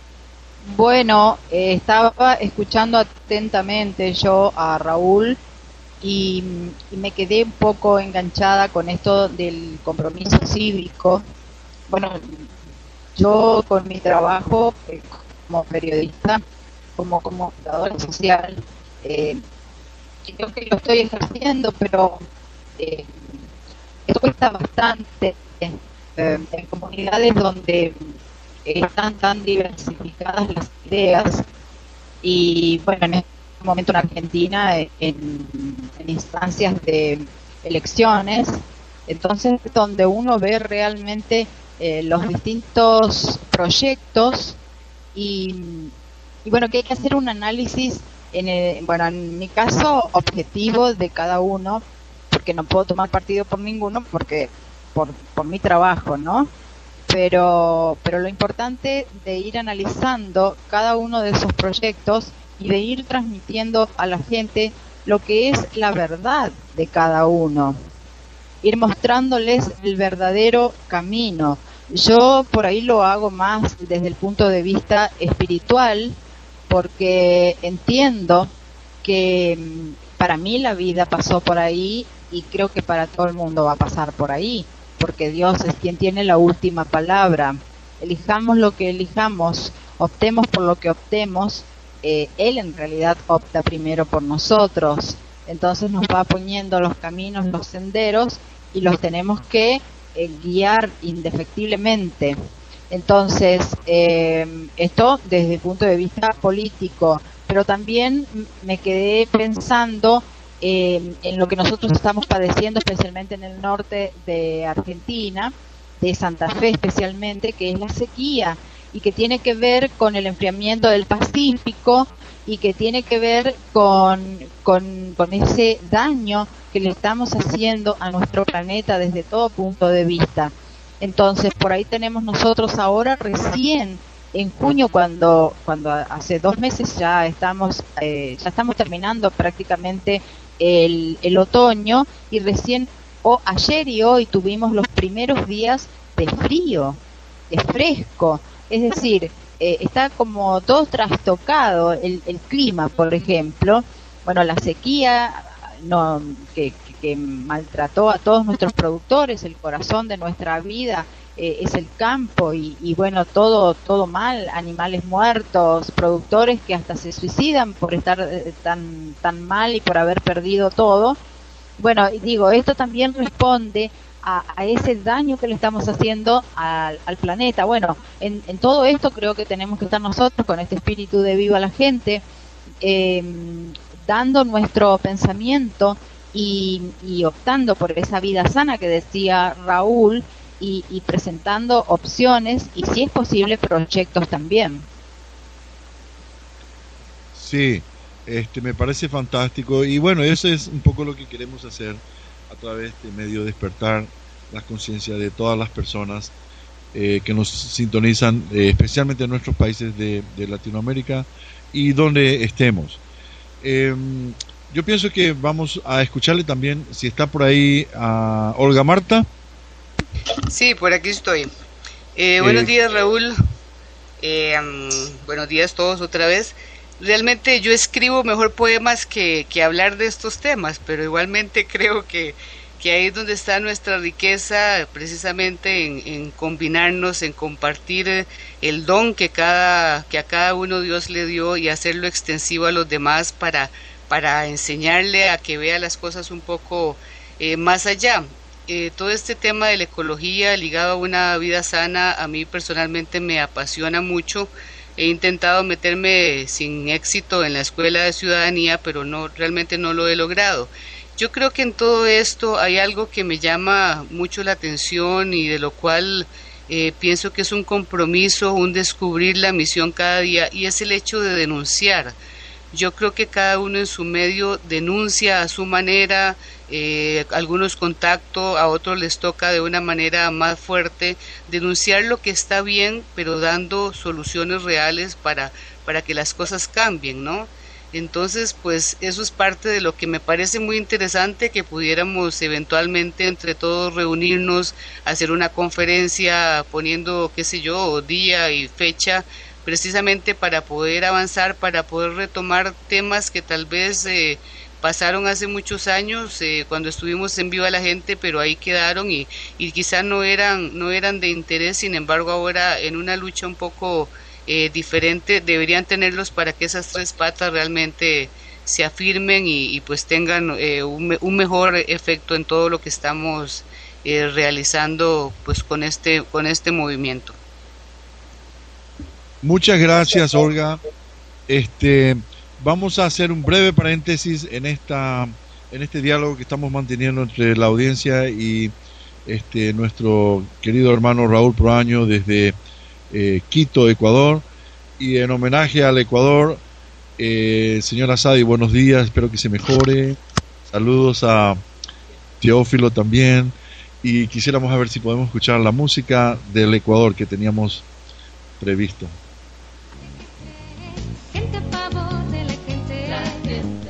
Bueno, eh, estaba escuchando atentamente yo a Raúl y, y me quedé un poco enganchada con esto del compromiso cívico. Bueno, yo con mi trabajo eh, como periodista, como comunicadora social, eh, creo que lo estoy ejerciendo, pero eh, esto cuesta bastante eh, en comunidades donde están tan diversificadas las ideas, y bueno, en este momento en Argentina en, en instancias de elecciones, entonces donde uno ve realmente eh, los distintos proyectos y, y bueno, que hay que hacer un análisis en el, bueno, en mi caso objetivo de cada uno, porque no puedo tomar partido por ninguno porque por, por mi trabajo, ¿no? Pero, pero lo importante de ir analizando cada uno de esos proyectos y de ir transmitiendo a la gente lo que es la verdad de cada uno, ir mostrándoles el verdadero camino. Yo por ahí lo hago más desde el punto de vista espiritual, porque entiendo que para mí la vida pasó por ahí y creo que para todo el mundo va a pasar por ahí, porque Dios es quien tiene la última palabra. Elijamos lo que elijamos, optemos por lo que optemos, eh, Él en realidad opta primero por nosotros. Entonces nos va poniendo los caminos, los senderos, y los tenemos que eh, guiar indefectiblemente. Entonces, eh, esto desde el punto de vista político, pero también me quedé pensando Eh, en lo que nosotros estamos padeciendo, especialmente en el norte de Argentina, de Santa Fe especialmente, que es la sequía, y que tiene que ver con el enfriamiento del Pacífico, y que tiene que ver con, con, con ese daño que le estamos haciendo a nuestro planeta desde todo punto de vista. Entonces, por ahí tenemos nosotros ahora recién en junio, cuando cuando hace dos meses ya estamos eh, ya estamos terminando prácticamente el, el otoño, y recién o ayer y hoy tuvimos los primeros días de frío, de fresco. Es decir, eh, está como todo trastocado el, el clima, por ejemplo. Bueno, la sequía no, que, que, que maltrató a todos nuestros productores, el corazón de nuestra vida eh, es el campo y, y bueno, todo todo mal, animales muertos, productores que hasta se suicidan por estar eh, tan tan mal y por haber perdido todo. Bueno, digo, esto también responde a, a ese daño que le estamos haciendo al, al planeta. Bueno, en, en todo esto creo que tenemos que estar nosotros con este espíritu de viva la gente, eh, dando nuestro pensamiento y, y optando por esa vida sana que decía Raúl y, y presentando opciones y, si es posible, proyectos también. Sí, este, me parece fantástico y bueno, eso es un poco lo que queremos hacer a través de medio despertar la conciencia de todas las personas eh, que nos sintonizan, eh, especialmente en nuestros países de, de Latinoamérica y donde estemos. Eh, yo pienso que vamos a escucharle también, si está por ahí, a Olga Marta. Sí, por aquí estoy. Eh, buenos eh, días, Raúl. Eh, um, buenos días todos otra vez. Realmente yo escribo mejor poemas que, que hablar de estos temas, pero igualmente creo que, que ahí es donde está nuestra riqueza, precisamente en, en combinarnos, en compartir el don que, cada, que a cada uno Dios le dio y hacerlo extensivo a los demás para, para enseñarle a que vea las cosas un poco eh, más allá. Eh, todo este tema de la ecología ligado a una vida sana a mí personalmente me apasiona mucho. He intentado meterme sin éxito en la escuela de ciudadanía, pero no, realmente no lo he logrado. Yo creo que en todo esto hay algo que me llama mucho la atención y de lo cual eh, pienso que es un compromiso, un descubrir la misión cada día, y es el hecho de denunciar. Yo creo que cada uno en su medio denuncia a su manera, eh, algunos contacto, a otros les toca de una manera más fuerte denunciar lo que está bien, pero dando soluciones reales para, para que las cosas cambien, ¿no? Entonces, pues eso es parte de lo que me parece muy interesante, que pudiéramos eventualmente entre todos reunirnos, hacer una conferencia poniendo, qué sé yo, día y fecha, precisamente para poder avanzar, para poder retomar temas que tal vez eh, pasaron hace muchos años eh, cuando estuvimos en Viva la Gente, pero ahí quedaron y, y quizás no eran, no eran de interés. Sin embargo, ahora en una lucha un poco eh, diferente deberían tenerlos para que esas tres patas realmente se afirmen y, y pues tengan eh, un, un mejor efecto en todo lo que estamos eh, realizando pues con este, con este movimiento. Muchas gracias, Olga. Este, vamos a hacer un breve paréntesis en esta, en este diálogo que estamos manteniendo entre la audiencia y este nuestro querido hermano Raúl Proaño desde eh, Quito, Ecuador, y en homenaje al Ecuador, eh, señora Sadi, buenos días, espero que se mejore. Saludos a Teófilo también, y quisiéramos a ver si podemos escuchar la música del Ecuador que teníamos previsto. Gente a favor de la gente. La gente.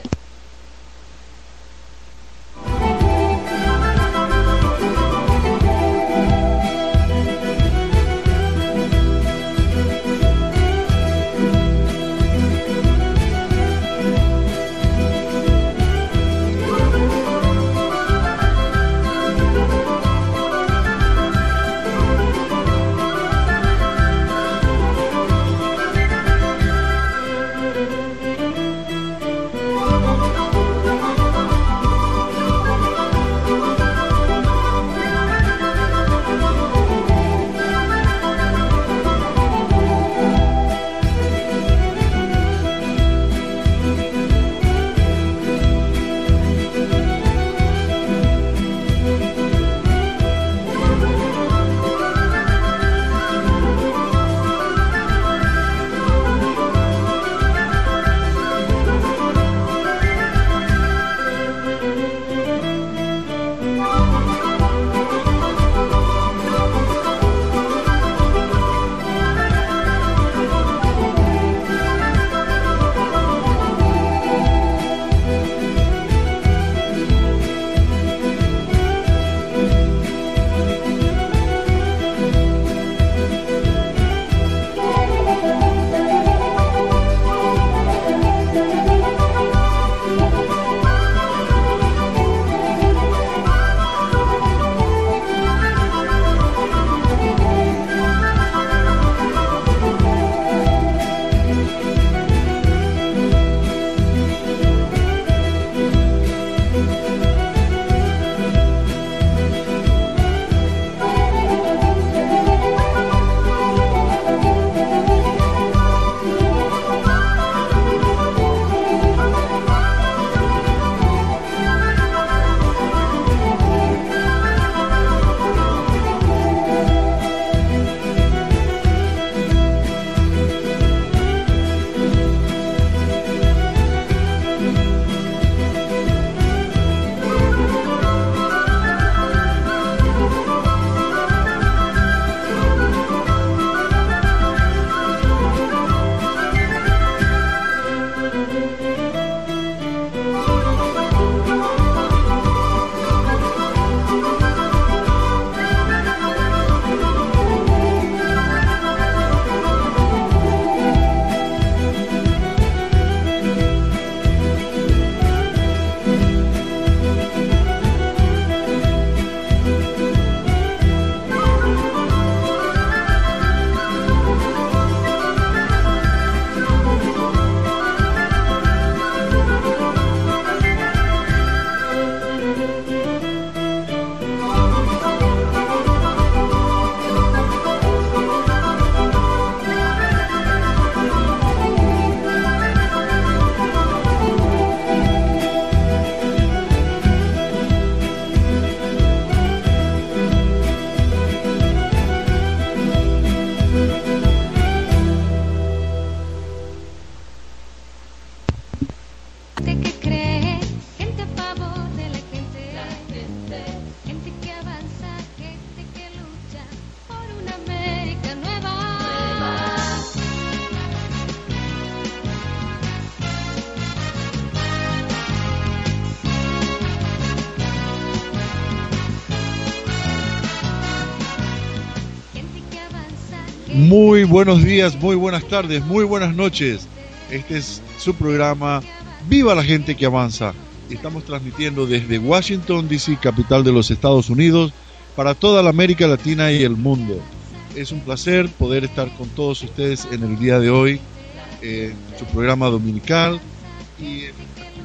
Muy buenos días, muy buenas tardes, muy buenas noches. Este es su programa Viva la Gente que Avanza. Estamos transmitiendo desde Washington, D C, capital de los Estados Unidos, para toda la América Latina y el mundo. Es un placer poder estar con todos ustedes en el día de hoy, en su programa dominical. Y en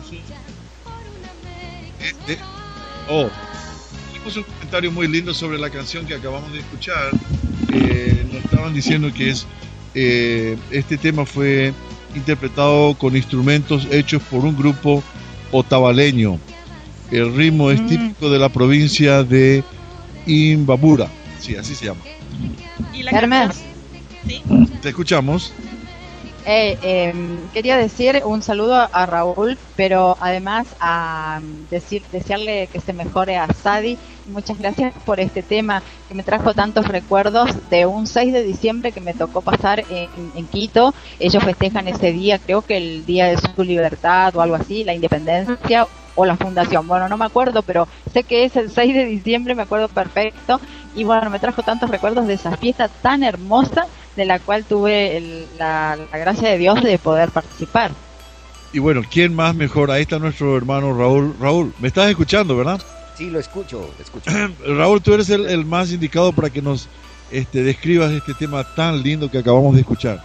de, de, oh, tenemos un comentario muy lindo sobre la canción que acabamos de escuchar. Eh, nos estaban diciendo que es eh, este tema fue interpretado con instrumentos hechos por un grupo otavaleño. El ritmo es típico de la provincia de Imbabura. Sí, así se llama. ¿Y la Hermes, ¿Sí? Te escuchamos. eh, eh, quería decir un saludo a Raúl, pero además a decir, desearle que se mejore a Sadi. Muchas gracias por este tema que me trajo tantos recuerdos de un seis de diciembre que me tocó pasar en, en Quito. Ellos festejan ese día, creo que el día de su libertad o algo así, la independencia o la fundación. Bueno, no me acuerdo, pero sé que es el seis de diciembre, me acuerdo perfecto. Y bueno, me trajo tantos recuerdos de esa fiesta tan hermosa de la cual tuve el, la, la gracia de Dios de poder participar. Y bueno, ¿quién más mejor? Ahí está nuestro hermano Raúl. Raúl, ¿me estás escuchando, verdad? Sí, lo escucho, lo escucho. Raúl, tú eres el, el más indicado para que nos este, describas este tema tan lindo que acabamos de escuchar.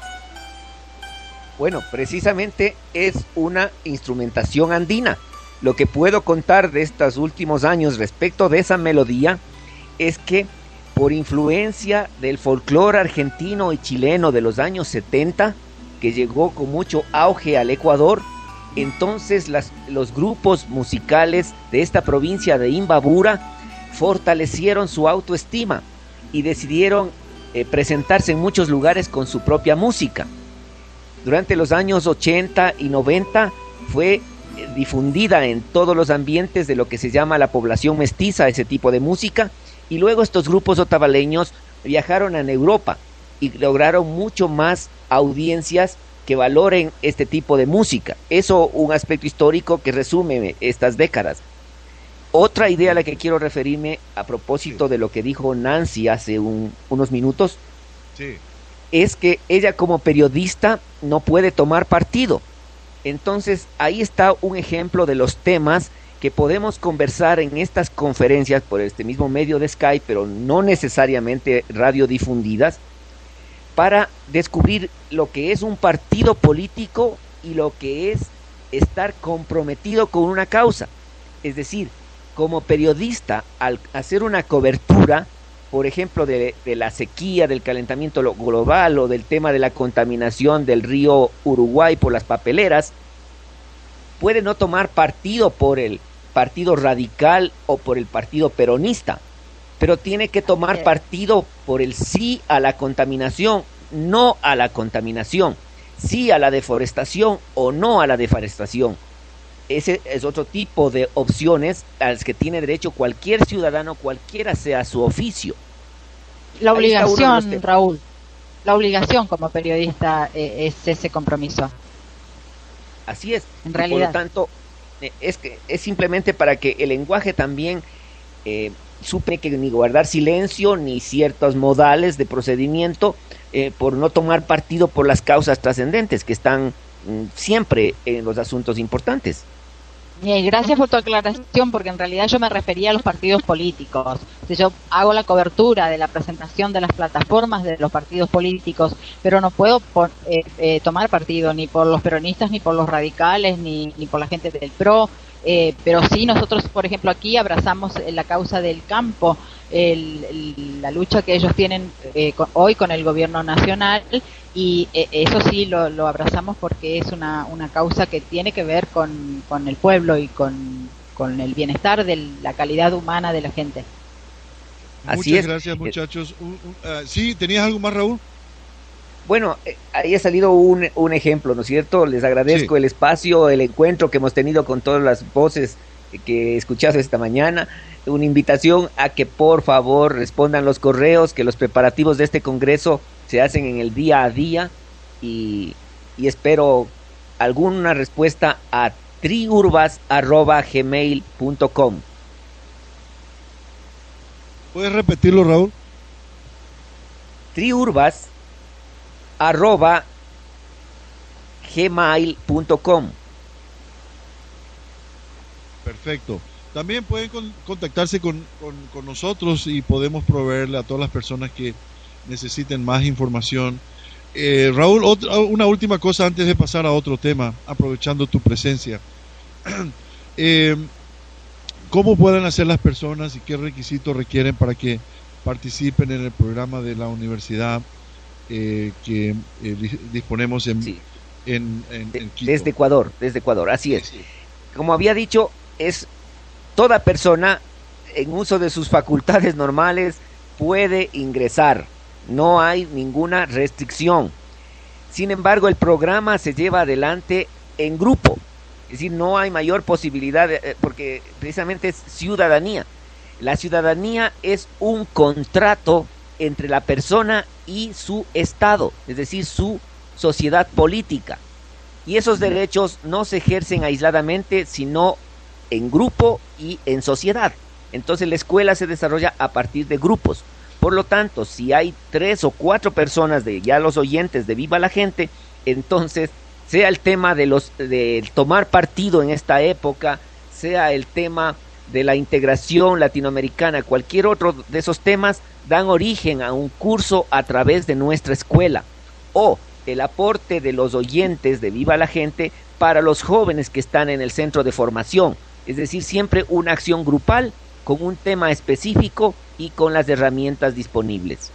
Bueno, precisamente es una instrumentación andina. Lo que puedo contar de estos últimos años respecto de esa melodía es que por influencia del folclore argentino y chileno de los años setenta, que llegó con mucho auge al Ecuador, entonces las, los grupos musicales de esta provincia de Imbabura fortalecieron su autoestima y decidieron eh, presentarse en muchos lugares con su propia música. Durante los años ochenta y noventa fue eh, difundida en todos los ambientes de lo que se llama la población mestiza, ese tipo de música, y luego estos grupos otavaleños viajaron a Europa y lograron mucho más audiencias que valoren este tipo de música. Eso un aspecto histórico que resume estas décadas. Otra idea a la que quiero referirme a propósito de lo que dijo Nancy hace un, unos minutos, Sí. es que ella como periodista no puede tomar partido. Entonces ahí está un ejemplo de los temas que podemos conversar en estas conferencias por este mismo medio de Skype, pero no necesariamente radiodifundidas, para descubrir lo que es un partido político y lo que es estar comprometido con una causa. Es decir, como periodista, al hacer una cobertura, por ejemplo, de, de la sequía, del calentamiento global o del tema de la contaminación del río Uruguay por las papeleras, puede no tomar partido por el partido radical o por el partido peronista, pero tiene que tomar partido por el sí a la contaminación, no a la contaminación, sí a la deforestación o no a la deforestación. Ese es otro tipo de opciones a las que tiene derecho cualquier ciudadano, cualquiera sea su oficio. La Ahí está uno de los obligación, temas. Raúl, la obligación como periodista eh, es ese compromiso. Así es. En Y realidad. por lo tanto, eh, es que es simplemente para que el lenguaje también eh, supe que ni guardar silencio ni ciertos modales de procedimiento eh, por no tomar partido por las causas trascendentes que están mm, siempre en los asuntos importantes. Eh, gracias por tu aclaración, porque en realidad yo me refería a los partidos políticos. Si yo hago la cobertura de la presentación de las plataformas de los partidos políticos, pero no puedo por, eh, eh, tomar partido ni por los peronistas, ni por los radicales, ni, ni por la gente del P R O. Eh, pero sí, nosotros, por ejemplo, aquí abrazamos la causa del campo, el, el, la lucha que ellos tienen eh, con, hoy con el gobierno nacional, y eh, eso sí lo, lo abrazamos porque es una, una causa que tiene que ver con, con el pueblo y con, con el bienestar de la calidad humana de la gente. Así Muchas es. gracias, muchachos. Un- un- ah, sí, ¿tenías algo más, Raúl? Bueno, eh, ahí ha salido un, un ejemplo, ¿no es cierto? Les agradezco Sí. el espacio, el encuentro que hemos tenido con todas las voces que escuchaste esta mañana. Una invitación a que por favor respondan los correos, que los preparativos de este congreso se hacen en el día a día, y, y espero alguna respuesta a triurbas arroba gmail punto com. ¿Puedes repetirlo, Raúl? Triurbas arroba gmail punto com. Perfecto. También pueden con, contactarse con, con, con nosotros y podemos proveerle a todas las personas que necesiten más información. Eh, Raúl, otra, una última cosa antes de pasar a otro tema, aprovechando tu presencia. eh, ¿Cómo pueden hacer las personas y qué requisitos requieren para que participen en el programa de la universidad eh, que eh, disponemos en, sí. en, en, en Quito? Desde Ecuador, desde Ecuador, así es. Sí. Como había dicho, es toda persona en uso de sus facultades normales puede ingresar. No hay ninguna restricción. Sin embargo, el programa se lleva adelante en grupo. Es decir, no hay mayor posibilidad, de, porque precisamente es ciudadanía. La ciudadanía es un contrato entre la persona y su Estado, es decir, su sociedad política. Y esos derechos no se ejercen aisladamente, sino en grupo y en sociedad. Entonces la escuela se desarrolla a partir de grupos. Por lo tanto, si hay tres o cuatro personas de ya los oyentes de Viva la Gente, entonces sea el tema de los de tomar partido en esta época, sea el tema de la integración latinoamericana, cualquier otro de esos temas dan origen a un curso a través de nuestra escuela, o el aporte de los oyentes de Viva la Gente para los jóvenes que están en el centro de formación, es decir, siempre una acción grupal con un tema específico y con las herramientas disponibles.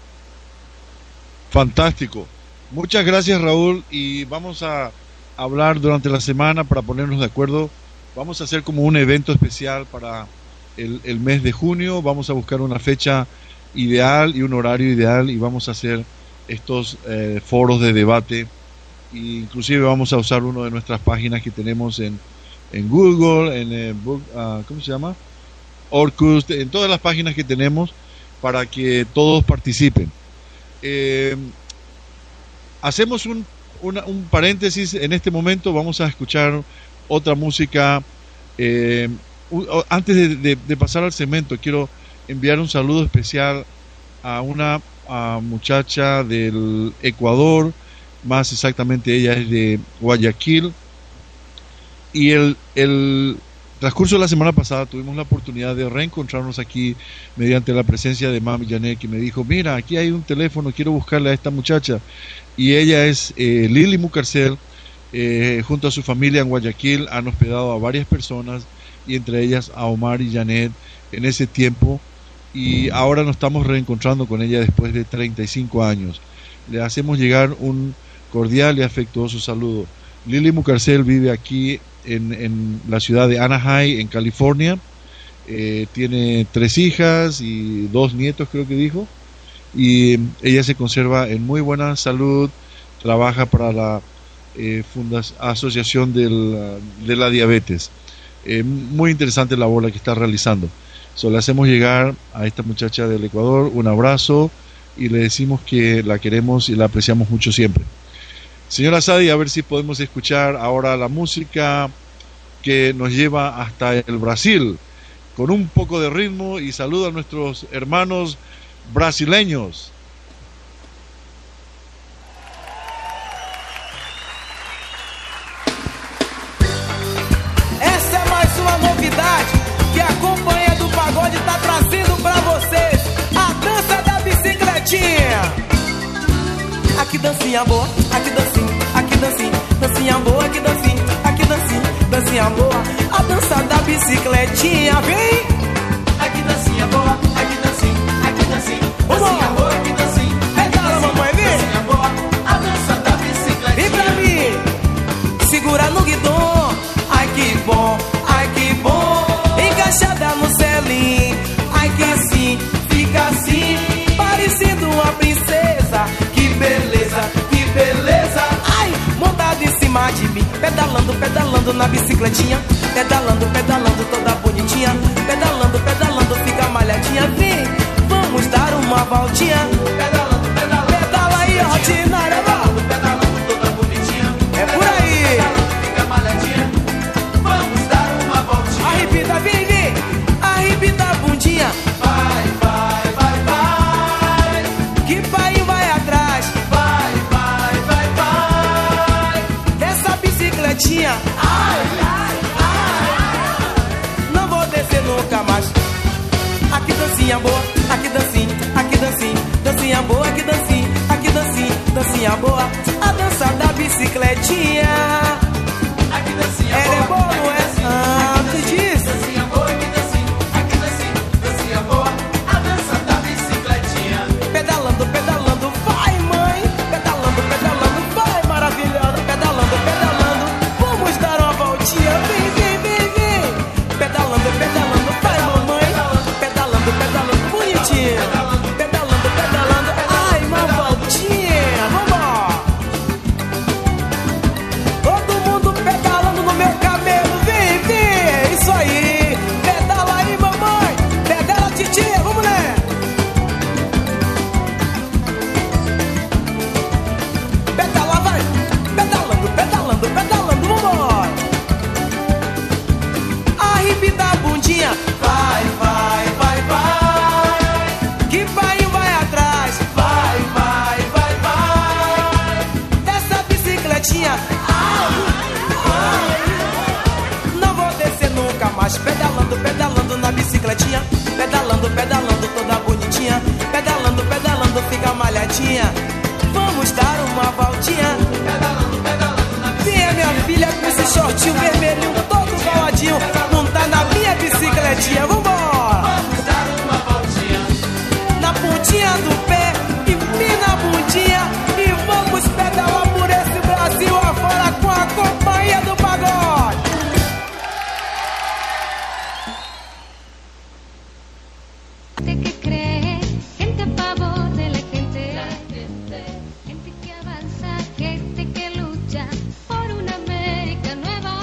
Fantástico. Muchas gracias, Raúl, y vamos a hablar durante la semana para ponernos de acuerdo. Vamos a hacer como un evento especial para el, el mes de junio. Vamos a buscar una fecha ideal y un horario ideal y vamos a hacer estos eh, foros de debate. E inclusive vamos a usar una de nuestras páginas que tenemos en, en Google, en eh, book, uh, ¿cómo se llama? Orkut, en todas las páginas que tenemos para que todos participen. Eh, hacemos un, una, un paréntesis en este momento. Vamos a escuchar otra música. Eh, antes de, de, de pasar al segmento, quiero enviar un saludo especial a una a muchacha del Ecuador, más exactamente ella es de Guayaquil, y el, el transcurso de la semana pasada tuvimos la oportunidad de reencontrarnos aquí mediante la presencia de Mami Janet, que me dijo, mira, aquí hay un teléfono, quiero buscarle a esta muchacha, y ella es eh, Lili Mucarcel. Eh, junto a su familia en Guayaquil han hospedado a varias personas y entre ellas a Omar y Janet en ese tiempo, y ahora nos estamos reencontrando con ella después de treinta y cinco años. Le hacemos llegar un cordial y afectuoso saludo. Lili Mucarcel vive aquí en, en la ciudad de Anaheim, en California. Eh, tiene tres hijas y dos nietos, creo que dijo, y ella se conserva en muy buena salud. Trabaja para la eh, fundas, Asociación del, de la Diabetes. Eh, muy interesante la labor que está realizando. So, le hacemos llegar a esta muchacha del Ecuador un abrazo y le decimos que la queremos y la apreciamos mucho siempre. Señora Sadi, a ver si podemos escuchar ahora la música que nos lleva hasta el Brasil, con un poco de ritmo, y saludo a nuestros hermanos brasileños. Essa é mais uma novidade que a Companhia do Pagode tá trazendo pra vocês, a dança da bicicletinha. Aqui dancinha boa, aqui dancinha, aqui dancinha, dancinha boa, aqui dancinha, aqui dancinha, dancinha boa, a dança da bicicletinha, vem! Aqui dancinha boa, aqui dancinha, aqui dancinha, dancinha boa, aqui dancinha, pedala mamãe, vem! Dancinha boa, a dança da bicicletinha. Vem pra mim, segura no guidão, ai que bom, ai que bom, encaixada no selim, ai que assim, fica assim, parecendo uma princesa, que beleza, que beleza, ai, montada em cima de mim, pedalando, pedalando na bicicletinha, pedalando, pedalando toda bonitinha, pedalando, pedalando, fica malhadinha, vem, vamos dar uma voltinha, pedalando, pedalando, pedala aí, rotinária, pedalando, pedalando toda bonitinha, é por aí, pedalando, fica malhadinha, vamos dar uma voltinha, arrebita, vem, vem, arrebita a bundinha, vai, vai, vai, vai, que pai vai atrás, vai, vai, Ai, ai, ai. Não vou descer nunca mais. Aqui dancinha boa, aqui dancinha, aqui dancinha, dancinha boa, aqui dancinha, aqui dancinha, dancinha boa. A dança da bicicletinha. Aqui dancinha boa, ela é boa, não é? Ah, que diz? Dancinha boa, aqui dancinha, aqui dancinha, dancinha boa. A dança da bicicletinha. Pedalando, pedalando, vai mãe. Pedalando, pedalando, vai maravilhosa. Pedalando, pedalando, vamos dar uma voltinha. Vem, vem, vem, vem. Pedalando, pedalando, vai mamãe. Pedalando, pedalando, bonitinho. Pedalando, pedalando, ai, uma voltinha. Vambora. Todo mundo pedalando no meu cabelo. Vem, vem, isso aí. Pedala aí, mamãe. Pedala, titia, vamos lá. Pedala, vai. Pedalando, pedalando, pedalando, vambora. Arrebita a bundinha. Vai, vai, vai, vai. Que vai e vai atrás. Vai, vai, vai, vai. Dessa bicicletinha. Ai, ai. Não vou descer nunca mais. Pedalando, pedalando na bicicletinha. Pedalando, pedalando toda bonitinha. Pedalando, pedalando fica malhadinha. Vamos dar uma voltinha. Pedalando, pedalando na bicicletinha. Vem, minha filha, com esse shortinho vermelhinho todo coladinho. Não tá na minha bicicletinha. Vambora. Vamos dar uma voltinha. Na pontinha do pé, empina a bundinha. E vamos pedalar por esse Brasil afora com a companhia do pagode. Gente que cree, gente a favor de la gente, gente que avanza, gente que lucha por una América nueva.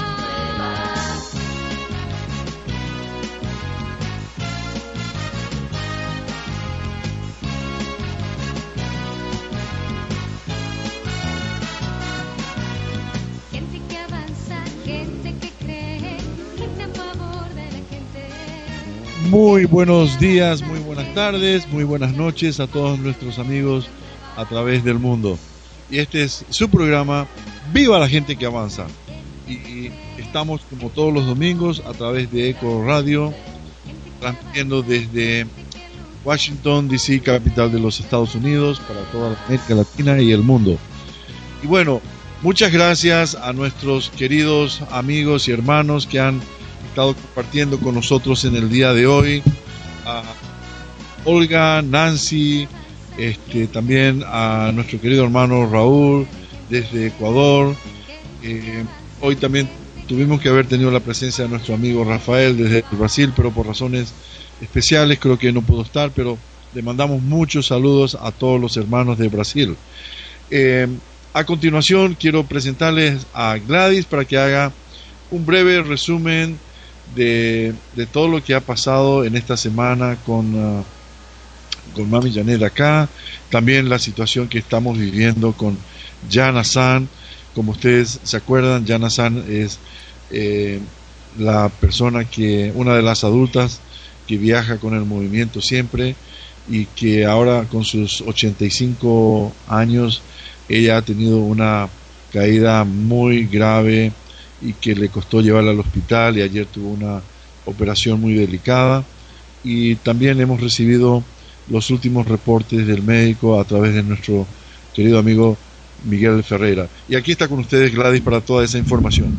Gente que avanza, gente que cree, gente a favor de la gente. Muy buenos días, muy buenas tardes, muy buenas noches a todos nuestros amigos a través del mundo. Y este es su programa Viva la Gente que Avanza. Y, y estamos como todos los domingos a través de Eco Radio, transmitiendo desde Washington, D C, capital de los Estados Unidos, para toda la América Latina y el mundo. Y bueno, muchas gracias a nuestros queridos amigos y hermanos que han estado compartiendo con nosotros en el día de hoy, a Olga, Nancy, este, también a nuestro querido hermano Raúl desde Ecuador. Eh, hoy también tuvimos que haber tenido la presencia de nuestro amigo Rafael desde Brasil, pero por razones especiales creo que no pudo estar, pero le mandamos muchos saludos a todos los hermanos de Brasil. Eh, a continuación quiero presentarles a Gladys para que haga un breve resumen de, de todo lo que ha pasado en esta semana con, uh, con Mami Janet acá, también la situación que estamos viviendo con Jana San. Como ustedes se acuerdan, Jana San es eh, la persona que, una de las adultas que viaja con el movimiento siempre, y que ahora con sus ochenta y cinco años ella ha tenido una caída muy grave y que le costó llevarla al hospital, y ayer tuvo una operación muy delicada. Y también hemos recibido los últimos reportes del médico a través de nuestro querido amigo Miguel Ferreira. Y aquí está con ustedes Gladys para toda esa información.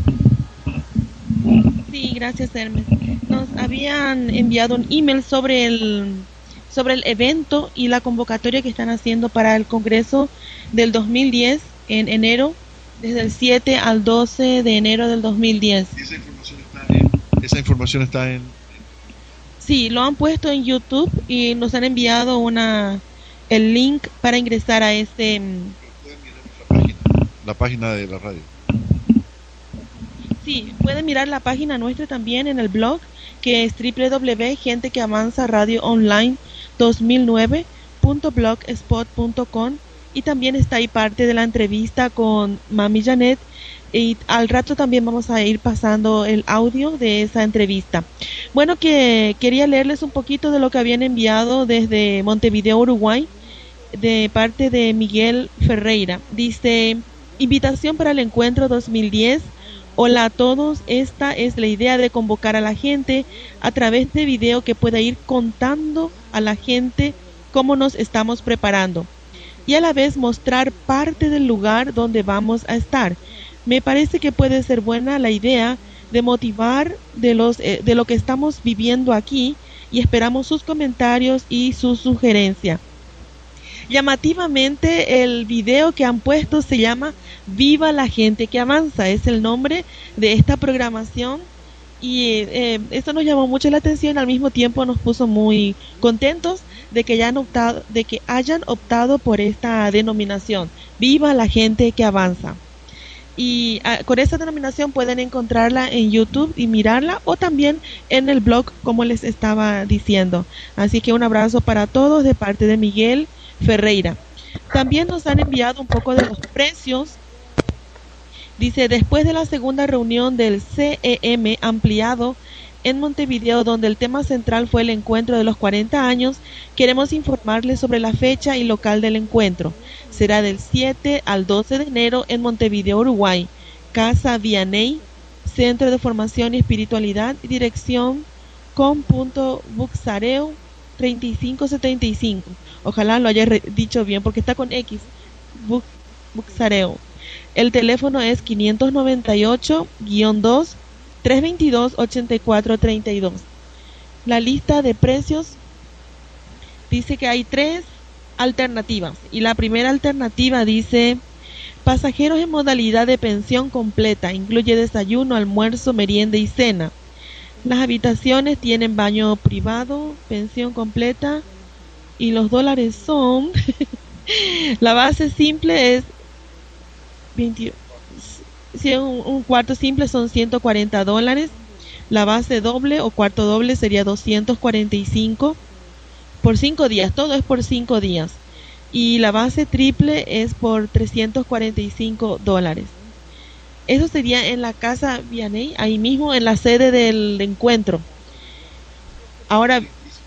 Sí, gracias, Hermes. Nos habían enviado un email sobre el sobre el evento y la convocatoria que están haciendo para el Congreso del dos mil diez en enero, desde el siete al doce de enero del dos mil diez. Esa información está en, esa información está en... Sí, lo han puesto en YouTube y nos han enviado una el link para ingresar a este... La página, la página de la radio. Sí, pueden mirar la página nuestra también en el blog, que es doble u doble u doble u punto gente que avanza radio online dos mil nueve punto blogspot punto com, y también está ahí parte de la entrevista con Mami Janet, y al rato también vamos a ir pasando el audio de esa entrevista. Bueno, que quería leerles un poquito de lo que habían enviado desde Montevideo, Uruguay, de parte de Miguel Ferreira. Dice: invitación para el encuentro dos mil diez, Hola a todos, esta es la idea de convocar a la gente a través de video que pueda ir contando a la gente cómo nos estamos preparando y a la vez mostrar parte del lugar donde vamos a estar. Me parece que puede ser buena la idea de motivar de, los, eh, de lo que estamos viviendo aquí y esperamos sus comentarios y sus sugerencias. Llamativamente el video que han puesto se llama Viva la gente que avanza, es el nombre de esta programación y eh, esto nos llamó mucho la atención, al mismo tiempo nos puso muy contentos de que hayan optado, de que hayan optado por esta denominación, Viva la gente que avanza. Y uh, con esta denominación pueden encontrarla en YouTube y mirarla o también en el blog como les estaba diciendo. Así que un abrazo para todos de parte de Miguel Ferreira. También nos han enviado un poco de los precios. Dice, después de la segunda reunión del C E M ampliado en Montevideo, donde el tema central fue el encuentro de los cuarenta años, queremos informarles sobre la fecha y local del encuentro. Será del siete al doce de enero en Montevideo, Uruguay. Casa Vianney, Centro de Formación y Espiritualidad, dirección com.buxareu treinta y cinco setenta y cinco. Ojalá lo haya dicho bien porque está con X. Bu Buxareu. El teléfono es quinientos noventa y ocho guion dos trescientos veintidós ochenta y cuatro treinta y dos. La lista de precios dice que hay tres alternativas y la primera alternativa dice pasajeros en modalidad de pensión completa, incluye desayuno, almuerzo, merienda y cena. Las habitaciones tienen baño privado, pensión completa y los dólares son la base simple es veinte, si un, un cuarto simple son ciento cuarenta dólares, la base doble o cuarto doble sería doscientos cuarenta y cinco por cinco días, todo es por cinco días y la base triple es por trescientos cuarenta y cinco dólares. Eso sería en la Casa Vianney, ahí mismo en la sede del encuentro. Ahora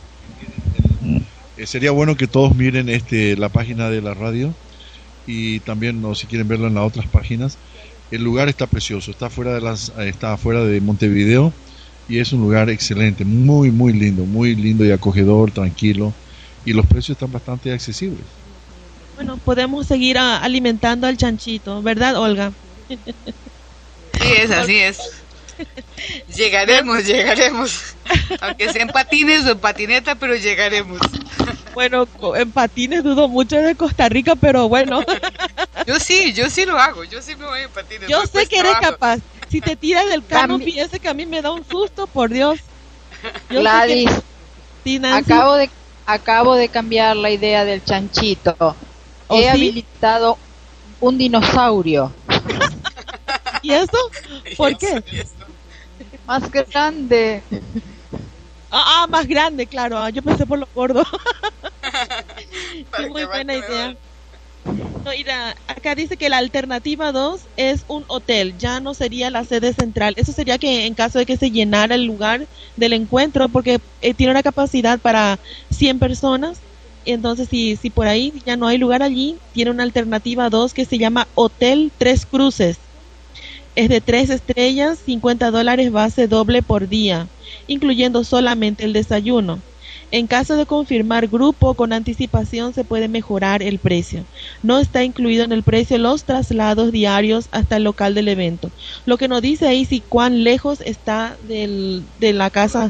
eh, sería bueno que todos miren este la página de la radio y también no, si quieren verlo en las otras páginas. El lugar está precioso, está fuera de las está fuera de Montevideo y es un lugar excelente, muy muy lindo, muy lindo y acogedor, tranquilo, y los precios están bastante accesibles. Bueno, podemos seguir a, alimentando al chanchito, ¿verdad, Olga? Sí es, así es. Llegaremos, llegaremos. Aunque sea en patines o en patineta, pero llegaremos. Bueno, en patines dudo mucho de Costa Rica, pero bueno. Yo sí, yo sí lo hago, yo sí me voy en patines. Yo sé que eres capaz. Si te tiras del carro, fíjese que a mí me da un susto, por Dios. Yo Gladys, sé que... sí, Nancy. acabo de acabo de cambiar la idea del chanchito. ¿Oh, He sí? habilitado un dinosaurio. ¿Y eso? ¿Por qué? Más grande. Ah, ah, más grande, claro. Ah, yo pensé por lo gordo. Sí, muy buena idea. No, mira, acá dice que la alternativa dos es un hotel, ya no sería la sede central. Eso sería que en caso de que se llenara el lugar del encuentro, porque eh, tiene una capacidad para cien personas. Entonces, si, si por ahí ya no hay lugar allí, tiene una alternativa dos que se llama Hotel Tres Cruces. Es de tres estrellas, cincuenta dólares base doble por día, incluyendo solamente el desayuno. En caso de confirmar grupo con anticipación se puede mejorar el precio. No está incluido en el precio los traslados diarios hasta el local del evento. Lo que nos dice ahí si cuán lejos está del, de la casa.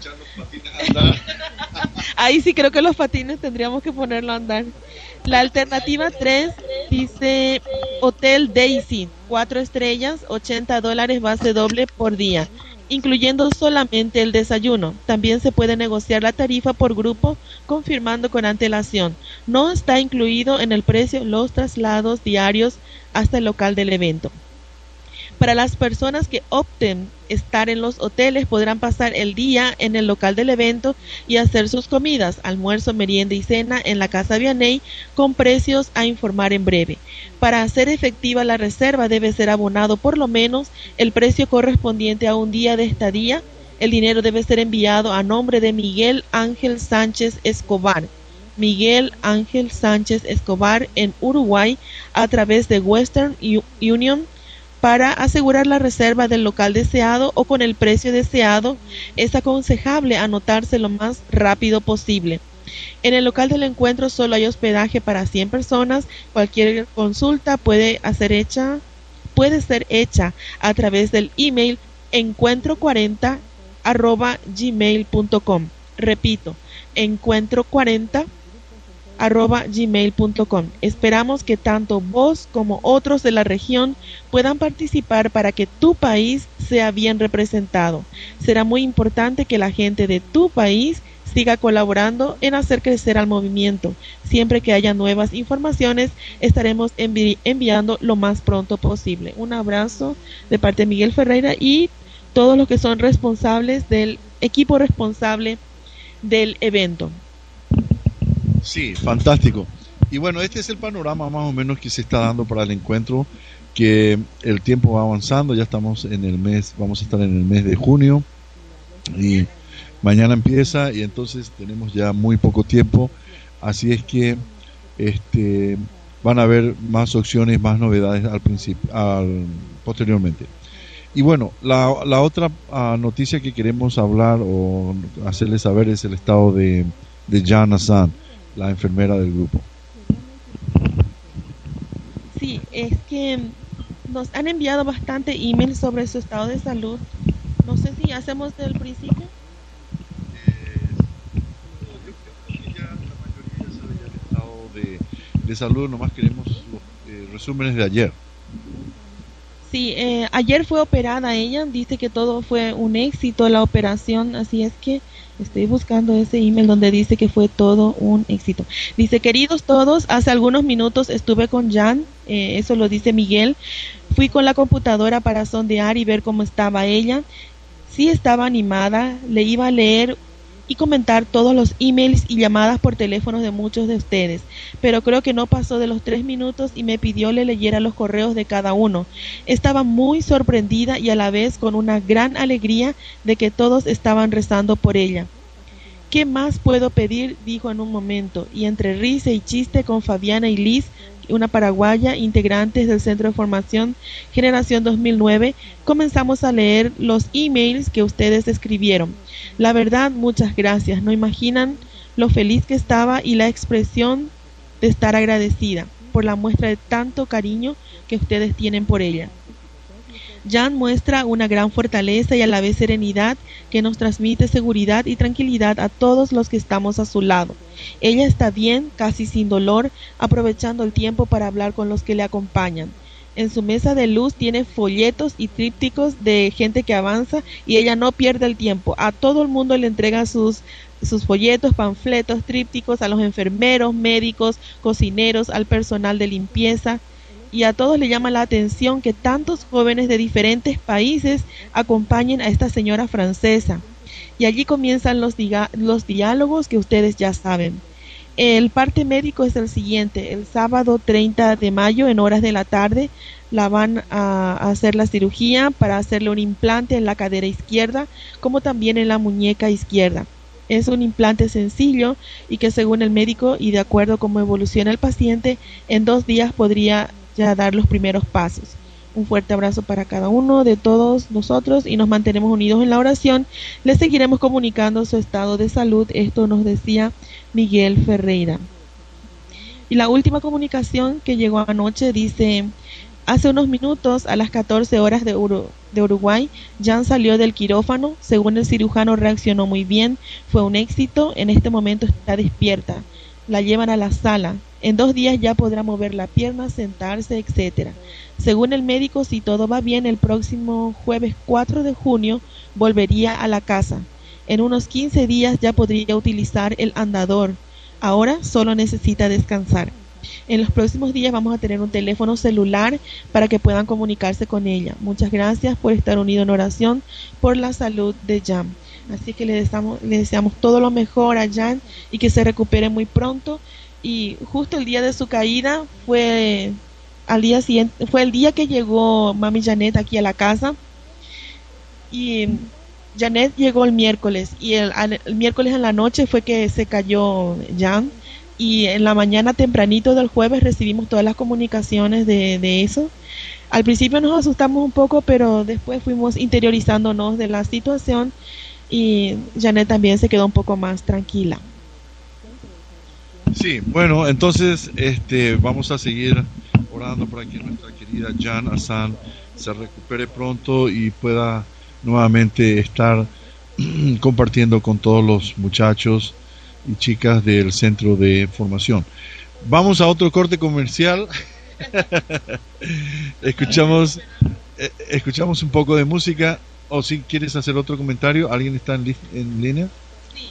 Ahí sí creo que los patines tendríamos que ponerlo a andar. La alternativa tres dice Hotel Daisy, cuatro estrellas, ochenta dólares base doble por día, incluyendo solamente el desayuno. También se puede negociar la tarifa por grupo, confirmando con antelación. No está incluido en el precio los traslados diarios hasta el local del evento. Para las personas que opten estar en los hoteles, podrán pasar el día en el local del evento y hacer sus comidas, almuerzo, merienda y cena en la Casa Vianney, con precios a informar en breve. Para hacer efectiva la reserva debe ser abonado por lo menos el precio correspondiente a un día de estadía. El dinero debe ser enviado a nombre de Miguel Ángel Sánchez Escobar. Miguel Ángel Sánchez Escobar en Uruguay a través de Western Union Para asegurar la reserva del local deseado o con el precio deseado, es aconsejable anotarse lo más rápido posible. En el local del encuentro solo hay hospedaje para cien personas. Cualquier consulta puede, hacer hecha, puede ser hecha a través del email encuentro cuarenta arroba gmail punto com. Repito, encuentro cuarenta arroba gmail punto com. Esperamos que tanto vos como otros de la región puedan participar para que tu país sea bien representado. Será muy importante que la gente de tu país siga colaborando en hacer crecer al movimiento. Siempre que haya nuevas informaciones, estaremos envi- enviando lo más pronto posible. Un abrazo de parte de Miguel Ferreira y todos los que son responsables del equipo responsable del evento. Sí, fantástico. Y bueno, este es el panorama más o menos que se está dando para el encuentro, que el tiempo va avanzando, ya estamos en el mes, vamos a estar en el mes de junio y mañana empieza y entonces tenemos ya muy poco tiempo, así es que este van a haber más opciones, más novedades al principio, al, posteriormente. Y bueno, la, la otra uh, noticia que queremos hablar o hacerles saber es el estado de, de Jan Hassan, la enfermera del grupo. Sí, es que nos han enviado bastante emails sobre su estado de salud. No sé si hacemos del principio. De, de salud, nomás queremos los eh, resúmenes de ayer. Sí, eh, ayer fue operada ella, dice que todo fue un éxito la operación, así es que estoy buscando ese email donde dice que fue todo un éxito. Dice, queridos todos, hace algunos minutos estuve con Jan, eh, eso lo dice Miguel, fui con la computadora para sondear y ver cómo estaba ella, sí estaba animada, le iba a leer y comentar todos los emails y llamadas por teléfonos de muchos de ustedes, pero creo que no pasó de los tres minutos y me pidió le leyera los correos de cada uno. Estaba muy sorprendida y a la vez con una gran alegría de que todos estaban rezando por ella. ¿Qué más puedo pedir?, dijo en un momento, y entre risa y chiste con Fabiana y Liz, una paraguaya, integrantes del Centro de Formación Generación dos mil nueve, comenzamos a leer los emails que ustedes escribieron. La verdad, muchas gracias. No imaginan lo feliz que estaba y la expresión de estar agradecida por la muestra de tanto cariño que ustedes tienen por ella. Jan muestra una gran fortaleza y a la vez serenidad que nos transmite seguridad y tranquilidad a todos los que estamos a su lado. Ella está bien, casi sin dolor, aprovechando el tiempo para hablar con los que le acompañan. En su mesa de luz tiene folletos y trípticos de gente que avanza y ella no pierde el tiempo. A todo el mundo le entrega sus, sus folletos, panfletos, trípticos, a los enfermeros, médicos, cocineros, al personal de limpieza. Y a todos le llama la atención que tantos jóvenes de diferentes países acompañen a esta señora francesa. Y allí comienzan los, diga- los diálogos que ustedes ya saben. El parte médico es el siguiente: el sábado treinta de mayo en horas de la tarde la van a hacer la cirugía para hacerle un implante en la cadera izquierda como también en la muñeca izquierda. Es un implante sencillo y que según el médico y de acuerdo cómo evoluciona el paciente, en dos días podría ya dar los primeros pasos. Un fuerte abrazo para cada uno de todos nosotros y nos mantenemos unidos en la oración. Les seguiremos comunicando su estado de salud. Esto nos decía Miguel Ferreira. Y la última comunicación que llegó anoche dice: hace unos minutos, a las catorce horas de, Uru- de Uruguay, Jan salió del quirófano. Según el cirujano, reaccionó muy bien, fue un éxito. En este momento está despierta. La llevan a la sala. En dos días ya podrá mover la pierna, sentarse, etcétera. Según el médico, si todo va bien, el próximo jueves cuatro de junio volvería a la casa. En unos quince días ya podría utilizar el andador. Ahora solo necesita descansar. En los próximos días vamos a tener un teléfono celular para que puedan comunicarse con ella. Muchas gracias por estar unido en oración por la salud de Jan. Así que le deseamos, le deseamos todo lo mejor a Jan y que se recupere muy pronto. Y justo el día de su caída fue al día siguiente, fue el día que llegó mami Janet aquí a la casa. Y Janet llegó el miércoles y el, el miércoles en la noche fue que se cayó Jan. y en la mañana tempranito del jueves recibimos todas las comunicaciones de, de eso. Al principio nos asustamos un poco, pero después fuimos interiorizándonos de la situación y Janet también se quedó un poco más tranquila. Sí, bueno, entonces este, vamos a seguir orando para que nuestra querida Jan Hassan se recupere pronto y pueda nuevamente estar compartiendo con todos los muchachos y chicas del centro de formación. Vamos a otro corte comercial. escuchamos eh, escuchamos un poco de música, o si quieres hacer otro comentario. ¿Alguien está en, li en línea? Sí,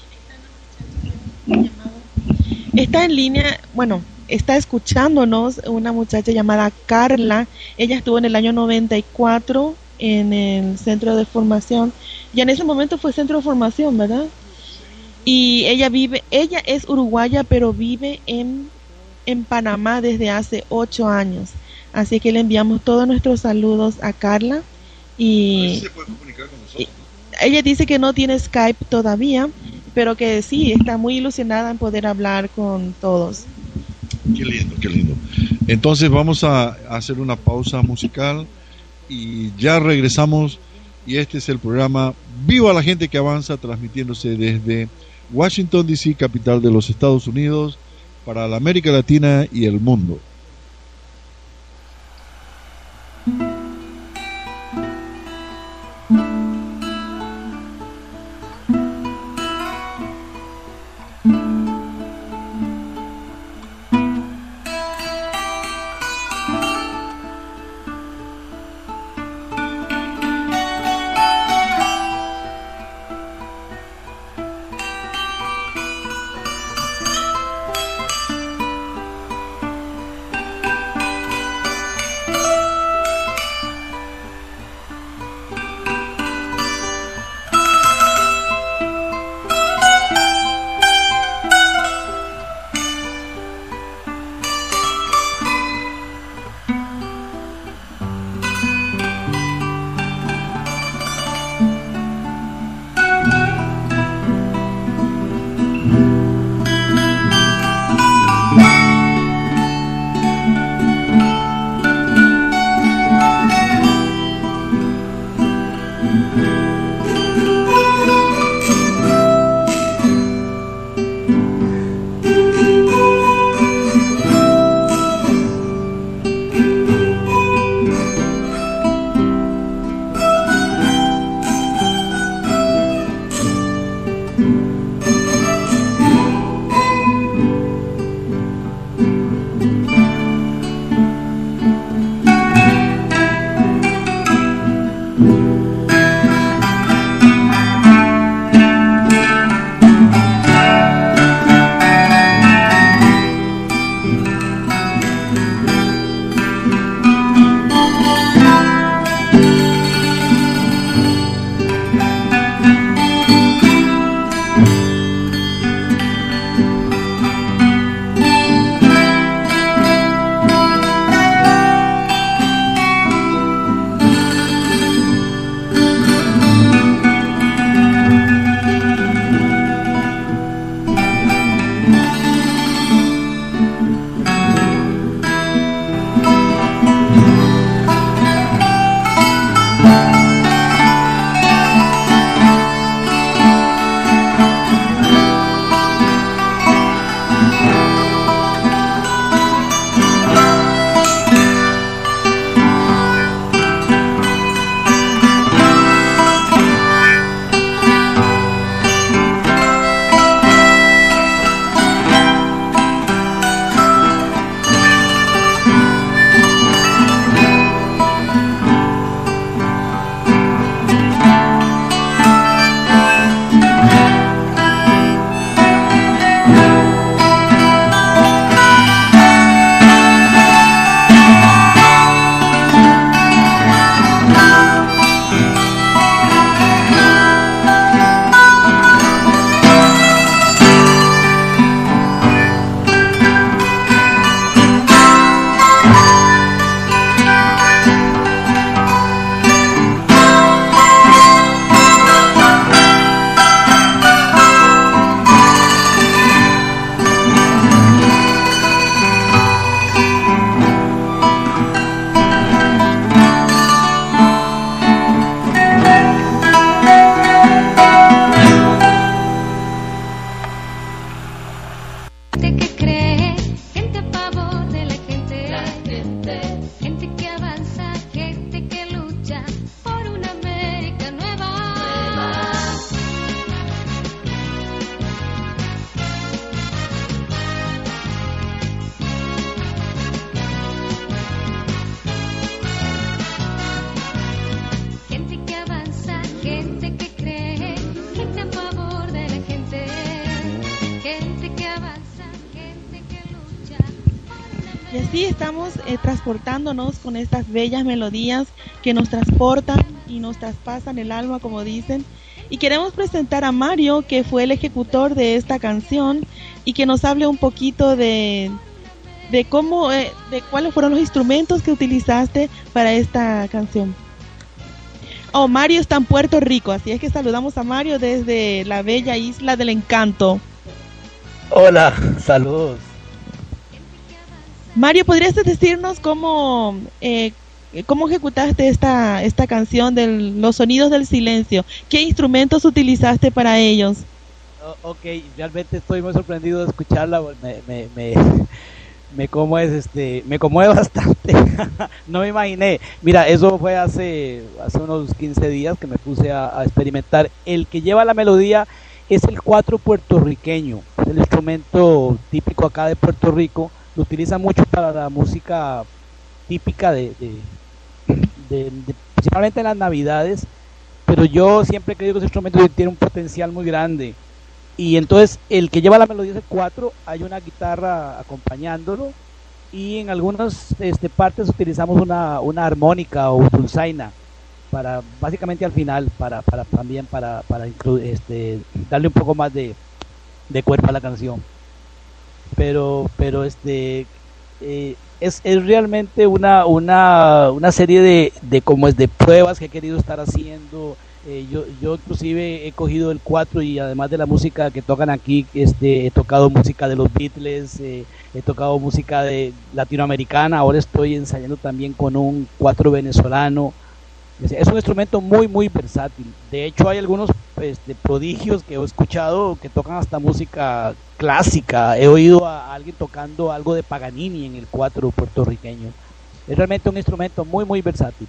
está en línea, bueno, está escuchándonos una muchacha llamada Carla. Ella estuvo en el año noventa y cuatro en el centro de formación, y en ese momento fue centro de formación, ¿verdad? Y ella vive, ella es uruguaya, pero vive en, en Panamá desde hace ocho años. Así que le enviamos todos nuestros saludos a Carla. Y se puede comunicar con nosotros, ¿no? Ella dice que no tiene Skype todavía, pero que sí, está muy ilusionada en poder hablar con todos. Qué lindo, qué lindo. Entonces vamos a hacer una pausa musical y ya regresamos. Y este es el programa Viva la Gente que Avanza, transmitiéndose desde Washington, D C, capital de los Estados Unidos, para la América Latina y el mundo. Y así estamos eh, transportándonos con estas bellas melodías que nos transportan y nos traspasan el alma, como dicen. Y queremos presentar a Mario, que fue el ejecutor de esta canción, y que nos hable un poquito de, de cómo, eh, de cuáles fueron los instrumentos que utilizaste para esta canción. Oh, Mario está en Puerto Rico, así es que saludamos a Mario desde la bella isla del encanto. Hola, saludos. Mario, ¿podrías decirnos cómo, eh, cómo ejecutaste esta, esta canción de Los Sonidos del Silencio? ¿Qué instrumentos utilizaste para ellos? Oh, ok, realmente estoy muy sorprendido de escucharla, me, me, me, me, como es, este, me conmueve bastante. No me imaginé. Mira, eso fue hace, hace unos quince días que me puse a, a experimentar. El que lleva la melodía es el cuatro puertorriqueño, es el instrumento típico acá de Puerto Rico. Lo utilizan mucho para la música típica de, de, de, de principalmente en las navidades, pero yo siempre he creído que ese instrumento tiene un potencial muy grande. Y entonces el que lleva la melodía es el cuatro, hay una guitarra acompañándolo, y en algunas este, partes utilizamos una, una armónica o dulzaina para básicamente al final para, para también para, para incluir, este, darle un poco más de, de cuerpo a la canción. Pero pero este eh, es, es realmente una una una serie de, de como es de pruebas que he querido estar haciendo. Eh, yo yo inclusive he cogido el cuatro y además de la música que tocan aquí, este he tocado música de los Beatles, eh, he tocado música de latinoamericana. Ahora estoy ensayando también con un cuatro venezolano. Es un instrumento muy muy versátil. De hecho hay algunos este, prodigios que he escuchado que tocan hasta música clásica. He oído a alguien tocando algo de Paganini en el cuatro puertorriqueño. Es realmente un instrumento muy muy versátil.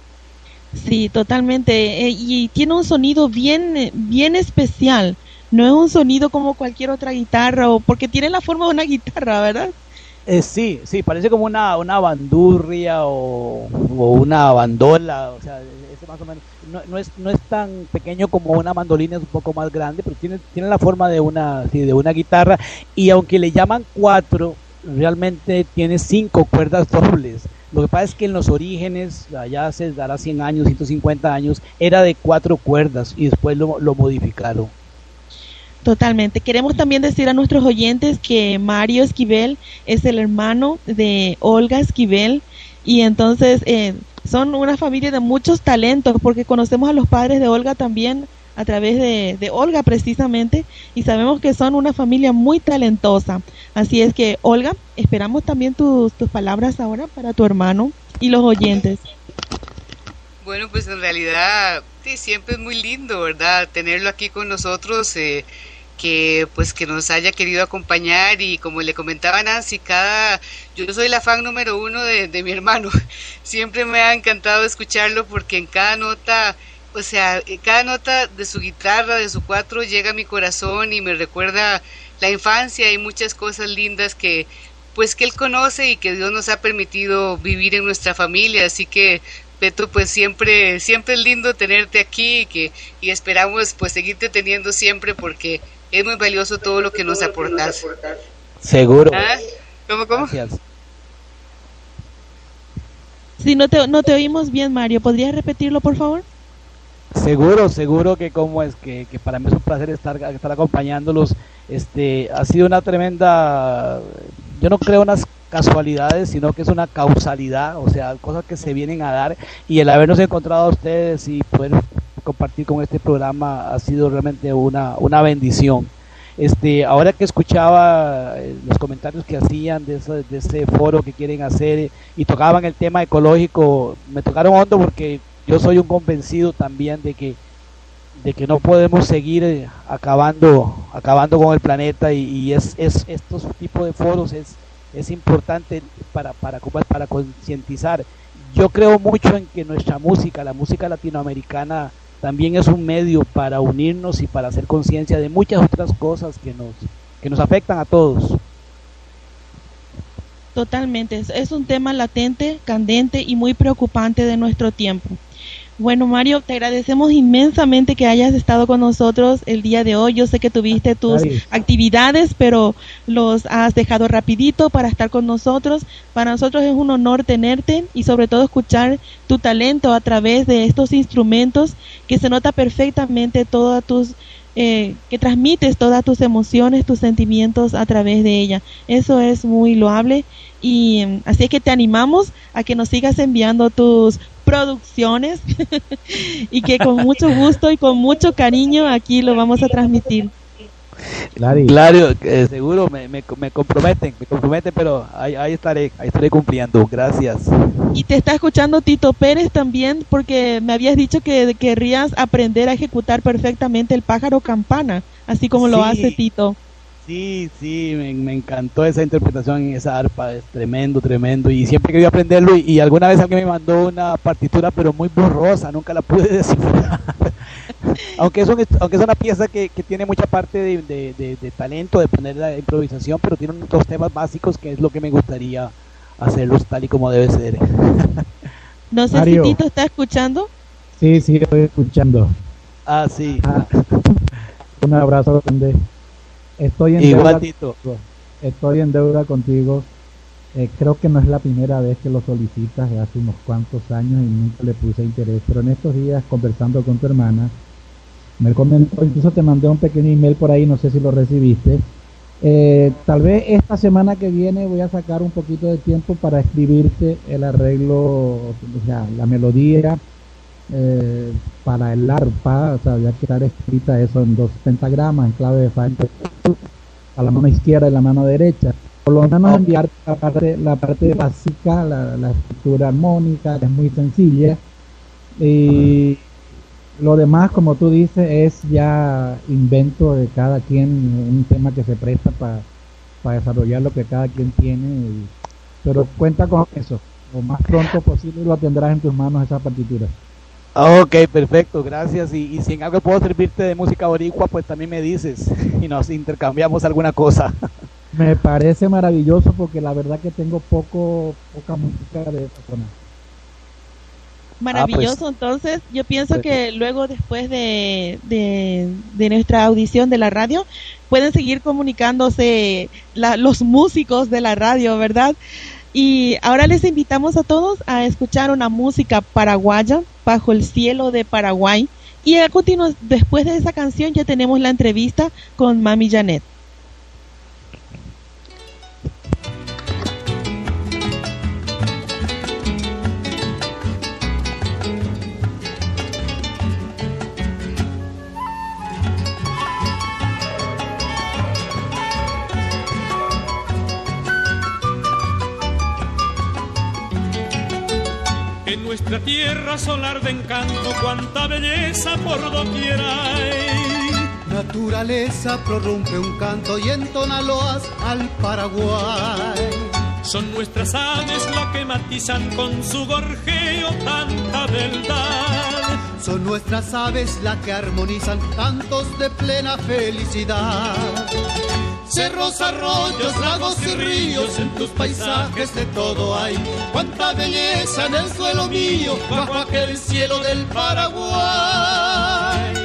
Sí, totalmente. Eh, y tiene un sonido bien bien especial. No es un sonido como cualquier otra guitarra, o porque tiene la forma de una guitarra, ¿verdad? Eh, sí, sí, parece como una, una bandurria o, o una bandola, o sea, es más o menos, no, no, es, no es tan pequeño como una mandolina, es un poco más grande, pero tiene, tiene la forma de una, sí, de una guitarra, y aunque le llaman cuatro, realmente tiene cinco cuerdas dobles. Lo que pasa es que en los orígenes, allá se dará cien años, ciento cincuenta años, era de cuatro cuerdas y después lo, lo modificaron. Totalmente. Queremos también decir a nuestros oyentes que Mario Esquivel es el hermano de Olga Esquivel, y entonces eh, son una familia de muchos talentos, porque conocemos a los padres de Olga también a través de, de Olga precisamente, y sabemos que son una familia muy talentosa. Así es que, Olga, esperamos también tus, tus palabras ahora para tu hermano y los oyentes. Bueno, pues en realidad sí, siempre es muy lindo, ¿verdad? Tenerlo aquí con nosotros, eh, que pues que nos haya querido acompañar, y como le comentaba Nancy, cada yo soy la fan número uno de, de mi hermano. Siempre me ha encantado escucharlo, porque en cada nota, o sea, cada nota de su guitarra, de su cuatro, llega a mi corazón y me recuerda la infancia y muchas cosas lindas que pues que él conoce y que Dios nos ha permitido vivir en nuestra familia. Así que Beto, pues siempre siempre es lindo tenerte aquí, y que y esperamos pues seguirte teniendo siempre, porque es muy valioso todo lo que nos aportas. Seguro. ¿Ah? ¿Cómo, cómo? Gracias. Sí, no te, no te oímos bien, Mario. ¿Podrías repetirlo, por favor? Seguro, seguro que como es que, que para mí es un placer estar, estar acompañándolos. Este, ha sido una tremenda, yo no creo unas casualidades, sino que es una causalidad, o sea, cosas que se vienen a dar, y el habernos encontrado a ustedes y poder compartir con este programa ha sido realmente una, una bendición. Este, ahora que escuchaba los comentarios que hacían de ese, de ese foro que quieren hacer, y tocaban el tema ecológico, me tocaron hondo, porque yo soy un convencido también de que de que no podemos seguir acabando acabando con el planeta, y, y es, es estos tipos de foros es es importante para para para concientizar. Yo creo mucho en que nuestra música, la música latinoamericana, también es un medio para unirnos y para hacer conciencia de muchas otras cosas que nos que nos afectan a todos. Totalmente, es un tema latente, candente y muy preocupante de nuestro tiempo. Bueno, Mario, te agradecemos inmensamente que hayas estado con nosotros el día de hoy. Yo sé que tuviste tus Ay. actividades, pero los has dejado rapidito para estar con nosotros. Para nosotros es un honor tenerte y sobre todo escuchar tu talento a través de estos instrumentos, que se nota perfectamente todas tus eh, que transmites todas tus emociones, tus sentimientos a través de ella. Eso es muy loable y mm, así es que te animamos a que nos sigas enviando tus producciones y que con mucho gusto y con mucho cariño aquí lo vamos a transmitir. Claro, Claro, eh, seguro me, me, me comprometen, me comprometen, pero ahí, ahí estaré, ahí estaré cumpliendo. Gracias. Y te está escuchando Tito Pérez también, porque me habías dicho que querrías aprender a ejecutar perfectamente el pájaro campana, así como lo Sí. hace Tito. Sí, sí, me, me encantó esa interpretación en esa arpa, es tremendo, tremendo, y siempre quería aprenderlo, y, y alguna vez alguien me mandó una partitura, pero muy borrosa, nunca la pude descifrar. aunque, es un, aunque es una pieza que, que tiene mucha parte de, de, de, de talento, de poner la improvisación, pero tiene otros temas básicos que es lo que me gustaría hacerlos tal y como debe ser. No sé Mario. si Tito está escuchando. sí, sí, estoy escuchando. Ah, sí. Ah, un abrazo grande. Estoy en Igual, deuda Tito. contigo. Estoy en deuda contigo. Eh, creo que no es la primera vez que lo solicitas, de hace unos cuantos años y nunca le puse interés, pero en estos días conversando con tu hermana me comentó, incluso te mandé un pequeño email por ahí, no sé si lo recibiste. Eh, tal vez esta semana que viene voy a sacar un poquito de tiempo para escribirte el arreglo, o sea, la melodía eh, para el arpa, o sea, había que estar escrita eso en dos pentagramas en clave de fa, a la mano izquierda y la mano derecha. Por lo menos enviar la parte, la parte básica, la, la estructura armónica, que es muy sencilla. Y lo demás, como tú dices, es ya invento de cada quien, un tema que se presta para para desarrollar lo que cada quien tiene. Y, pero cuenta con eso, lo más pronto posible lo tendrás en tus manos esa partitura. Ok, perfecto, gracias. Y, y si en algo puedo servirte de música boricua, pues también me dices y nos intercambiamos alguna cosa. Me parece maravilloso porque la verdad que tengo poco poca música de esa zona. Maravilloso, Ah, pues. entonces yo pienso que luego después de, de, de nuestra audición de la radio pueden seguir comunicándose la, los músicos de la radio, ¿verdad? Y ahora les invitamos a todos a escuchar una música paraguaya, Bajo el cielo de Paraguay, y a continuación, después de esa canción ya tenemos la entrevista con Mami Janet. En nuestra tierra solar de encanto, cuánta belleza por doquier hay. Naturaleza prorrumpe un canto y entona loas al Paraguay. Son nuestras aves las que matizan con su gorjeo tanta beldad. Son nuestras aves las que armonizan cantos de plena felicidad. Cerros, arroyos, lagos y ríos, en tus paisajes de todo hay. Cuánta belleza en el suelo mío, bajo aquel cielo del Paraguay.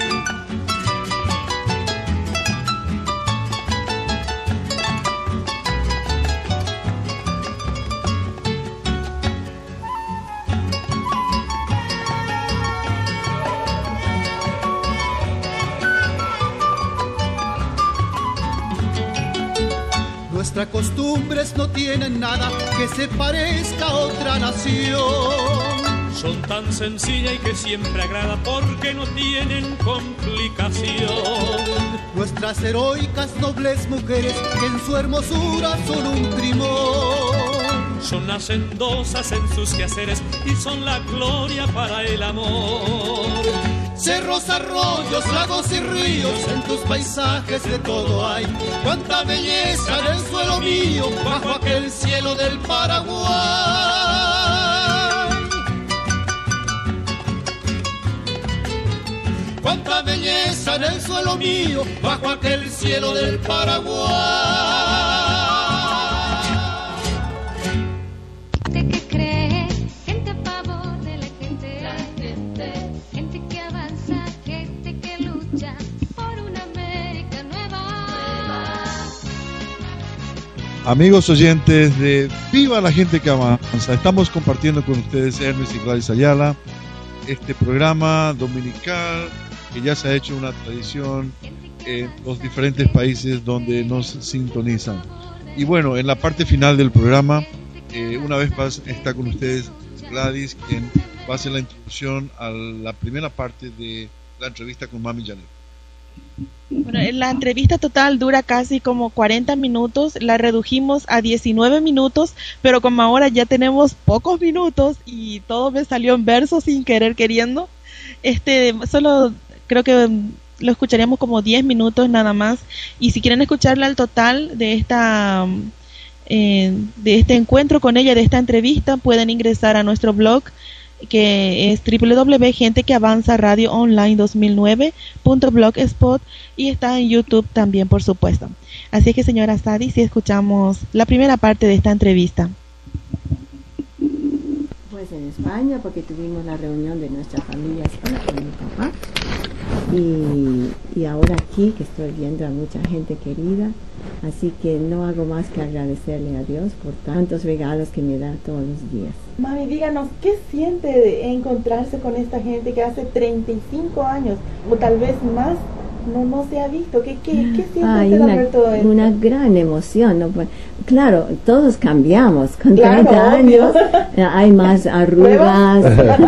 Nuestras costumbres no tienen nada que se parezca a otra nación. Son tan sencillas y que siempre agrada porque no tienen complicación. Nuestras heroicas nobles mujeres que en su hermosura son un primor. Son hacendosas en sus quehaceres y son la gloria para el amor. Cerros, arroyos, lagos y ríos, en tus paisajes de todo hay. Cuánta belleza en el suelo mío, bajo aquel cielo del Paraguay. Cuánta belleza en el suelo mío, bajo aquel cielo del Paraguay. Gente que cree, gente a favor de la gente. La gente Amigos oyentes de Viva la Gente que Avanza, estamos compartiendo con ustedes, Hermes y Gladys Ayala, este programa dominical que ya se ha hecho una tradición en los diferentes países donde nos sintonizan. Y bueno, en la parte final del programa, eh, una vez más está con ustedes Gladys, quien va a hacer la introducción a la primera parte de la entrevista con Mami Janet. Bueno, la entrevista total dura casi como cuarenta minutos, la redujimos a diecinueve minutos, pero como ahora ya tenemos pocos minutos y todo me salió en verso sin querer queriendo, este, solo creo que lo escucharíamos como diez minutos nada más, y si quieren escucharla al total de esta eh, de este encuentro con ella, de esta entrevista, pueden ingresar a nuestro blog, que es doble u doble u doble u punto gente que avanza radio online dos mil nueve punto blogspot, y está en YouTube también, por supuesto. Así que, señora Sadi, si escuchamos la primera parte de esta entrevista. Pues en España, porque tuvimos la reunión de nuestra familia hispana con mi papá, y, y ahora aquí que estoy viendo a mucha gente querida, así que no hago más que agradecerle a Dios por tantos regalos que me da todos los días. Mami, díganos, ¿qué siente de encontrarse con esta gente que hace treinta y cinco años, o tal vez más, no, no se ha visto? ¿Qué, qué, qué siente Ay, usted una, al ver todo esto? Una gran emoción, ¿no? Claro, todos cambiamos, con Claro, treinta años hay más arrugas,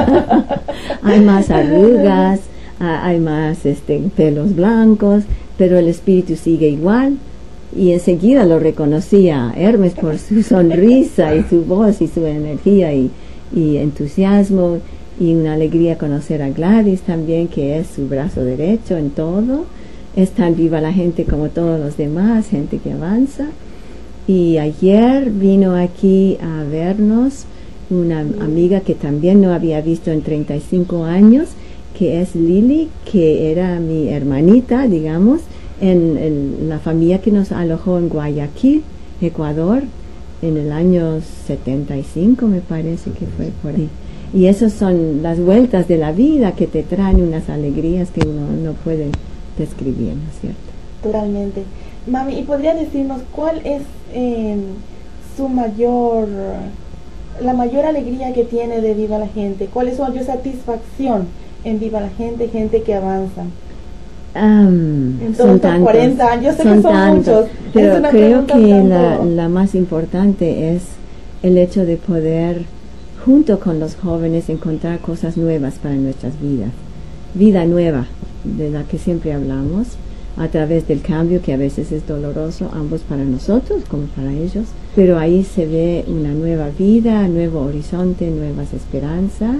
hay más arrugas, hay más este, pelos blancos, pero el espíritu sigue igual. Y enseguida lo reconocía Hermes por su sonrisa y su voz y su energía y, y entusiasmo, y una alegría conocer a Gladys también, que es su brazo derecho en todo. Es tan viva la gente como todos los demás, gente que avanza. Y ayer vino aquí a vernos una amiga que también no había visto en treinta y cinco años, que es Lili, que era mi hermanita, digamos, En, en la familia que nos alojó en Guayaquil, Ecuador, en el año setenta y cinco, me parece que fue por ahí. Y esas son las vueltas de la vida que te traen unas alegrías que uno no puede describir, ¿no es cierto? Totalmente. Mami, ¿y podría decirnos cuál es eh, su mayor, la mayor alegría que tiene de Viva la Gente? ¿Cuál es su mayor satisfacción en Viva la Gente, gente que avanza? Um, Entonces, son tantos, cuarenta años, sé son que son tantos, muchos. pero Es creo que la, tanto... la más importante es el hecho de poder, junto con los jóvenes, encontrar cosas nuevas para nuestras vidas, vida nueva, de la que siempre hablamos, a través del cambio, que a veces es doloroso, ambos para nosotros como para ellos, pero ahí se ve una nueva vida, nuevo horizonte, nuevas esperanzas.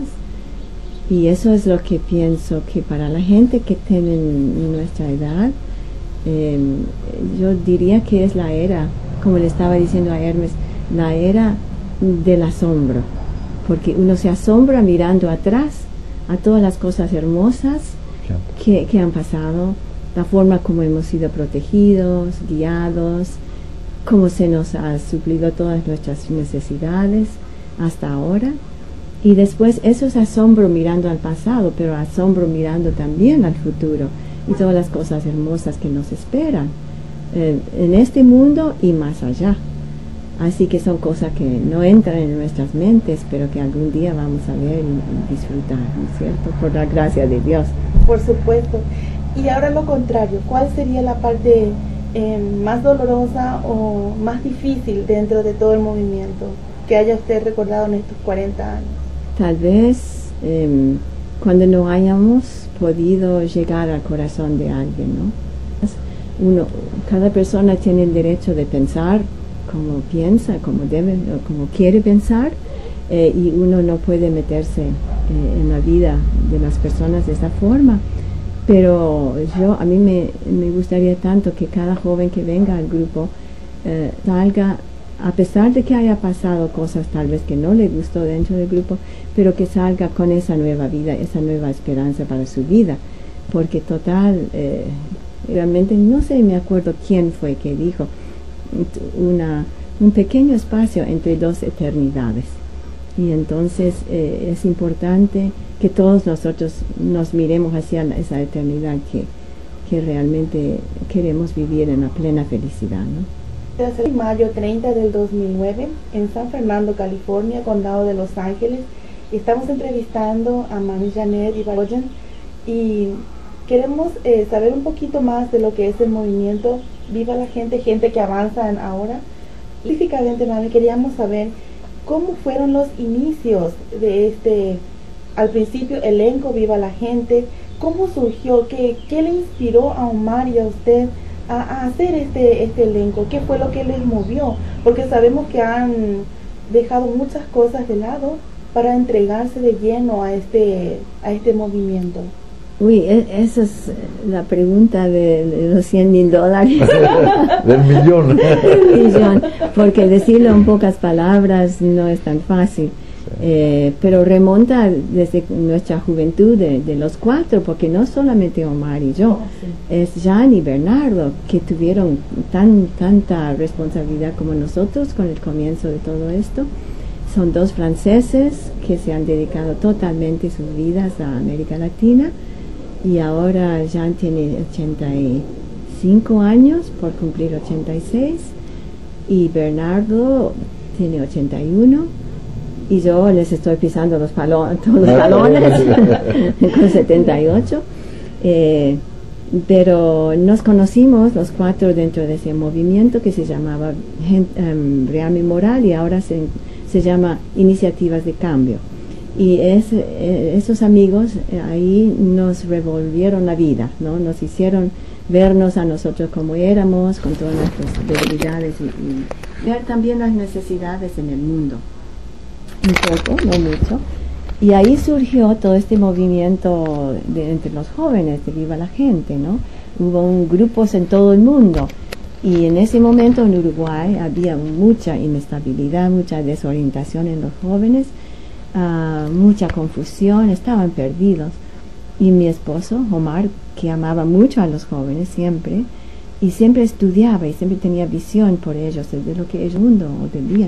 Y eso es lo que pienso que para la gente que tiene nuestra edad, eh, yo diría que es la era, como le estaba diciendo a Hermes, la era del asombro, porque uno se asombra mirando atrás a todas las cosas hermosas que, que han pasado, la forma como hemos sido protegidos, guiados, cómo se nos ha suplido todas nuestras necesidades hasta ahora. Y después eso es asombro mirando al pasado, pero asombro mirando también al futuro y todas las cosas hermosas que nos esperan eh, en este mundo y más allá. Así que son cosas que no entran en nuestras mentes, pero que algún día vamos a ver y, y disfrutar, ¿no es cierto? Por la gracia de Dios. Por supuesto. Y ahora lo contrario, ¿cuál sería la parte eh, más dolorosa o más difícil dentro de todo el movimiento que haya usted recordado en estos cuarenta años? Tal vez eh, cuando no hayamos podido llegar al corazón de alguien, ¿no? Uno, cada persona tiene el derecho de pensar como piensa, como debe, o como quiere pensar, eh, y uno no puede meterse eh, en la vida de las personas de esa forma. Pero yo, a mí me, me gustaría tanto que cada joven que venga al grupo eh, salga, a pesar de que haya pasado cosas tal vez que no le gustó dentro del grupo, pero que salga con esa nueva vida, esa nueva esperanza para su vida, porque total, eh, realmente no sé, me acuerdo quién fue que dijo, una, un pequeño espacio entre dos eternidades, y entonces eh, es importante que todos nosotros nos miremos hacia esa eternidad que, que realmente queremos vivir en la plena felicidad, ¿no? de mayo treinta del dos mil nueve en San Fernando, California, condado de Los Ángeles. Y estamos entrevistando a Mami Janet Irigoyen y queremos eh, saber un poquito más de lo que es el movimiento Viva la Gente, gente que avanza en ahora. Específicamente, Mami, queríamos saber cómo fueron los inicios de este, al principio, elenco Viva la Gente, cómo surgió, qué, qué le inspiró a Omar y a usted a, a hacer este, este elenco, qué fue lo que les movió, porque sabemos que han dejado muchas cosas de lado para entregarse de lleno a este, a este movimiento. Uy, esa es la pregunta de, de los cien mil dólares. Del millón. Del millón. Porque decirlo en pocas palabras no es tan fácil. Eh, pero remonta desde nuestra juventud de, de los cuatro, porque no solamente Omar y yo, es Jan y Bernardo, que tuvieron tan tanta responsabilidad como nosotros con el comienzo de todo esto. Son dos franceses que se han dedicado totalmente sus vidas a América Latina. Y ahora Jan tiene ochenta y cinco años por cumplir ochenta y seis y Bernardo tiene ochenta y uno y yo les estoy pisando los, palo- todos los talones con setenta y ocho. Eh, pero nos conocimos los cuatro dentro de ese movimiento que se llamaba um, Real y Moral y ahora se, se llama Iniciativas de Cambio. Y es, eh, esos amigos eh, ahí nos revolvieron la vida, ¿no? Nos hicieron vernos a nosotros como éramos, con todas nuestras debilidades y, y ver también las necesidades en el mundo. Un poco, no mucho. Y ahí surgió todo este movimiento de, entre los jóvenes de Viva la Gente, ¿no? Hubo un, grupos en todo el mundo. Y en ese momento en Uruguay había mucha inestabilidad, mucha desorientación en los jóvenes. Uh, mucha confusión, estaban perdidos. Y mi esposo, Omar, que amaba mucho a los jóvenes siempre, y siempre estudiaba y siempre tenía visión por ellos, de lo que el mundo debía.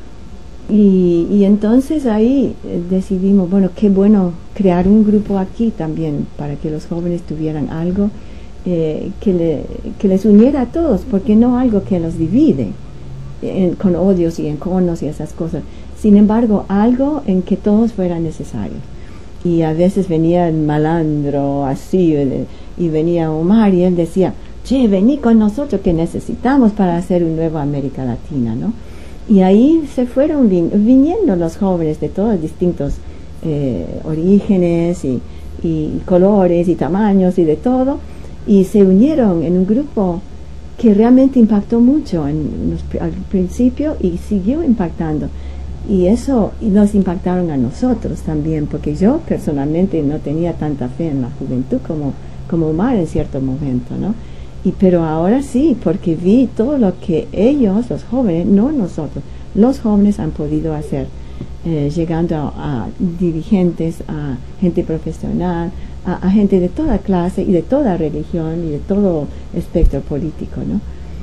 Y, y entonces ahí eh, decidimos, bueno, qué bueno crear un grupo aquí también, para que los jóvenes tuvieran algo eh, que, le, que les uniera a todos, porque no algo que los divide, en, con odios y enconos y esas cosas. Sin embargo, algo en que todos fueran necesarios. Y a veces venía el malandro así, y venía Omar y él decía, che, vení con nosotros que necesitamos para hacer un nuevo América Latina, ¿no? Y ahí se fueron vin- viniendo los jóvenes de todos distintos eh, orígenes y, y colores y tamaños y de todo, y se unieron en un grupo que realmente impactó mucho en los, al principio y siguió impactando. Y eso y nos impactaron a nosotros también, porque yo personalmente no tenía tanta fe en la juventud como, como Omar en cierto momento, ¿no? Y pero ahora sí, porque vi todo lo que ellos, los jóvenes, no nosotros, los jóvenes han podido hacer, eh, llegando a, a dirigentes, a gente profesional, a, a gente de toda clase y de toda religión y de todo espectro político, ¿no?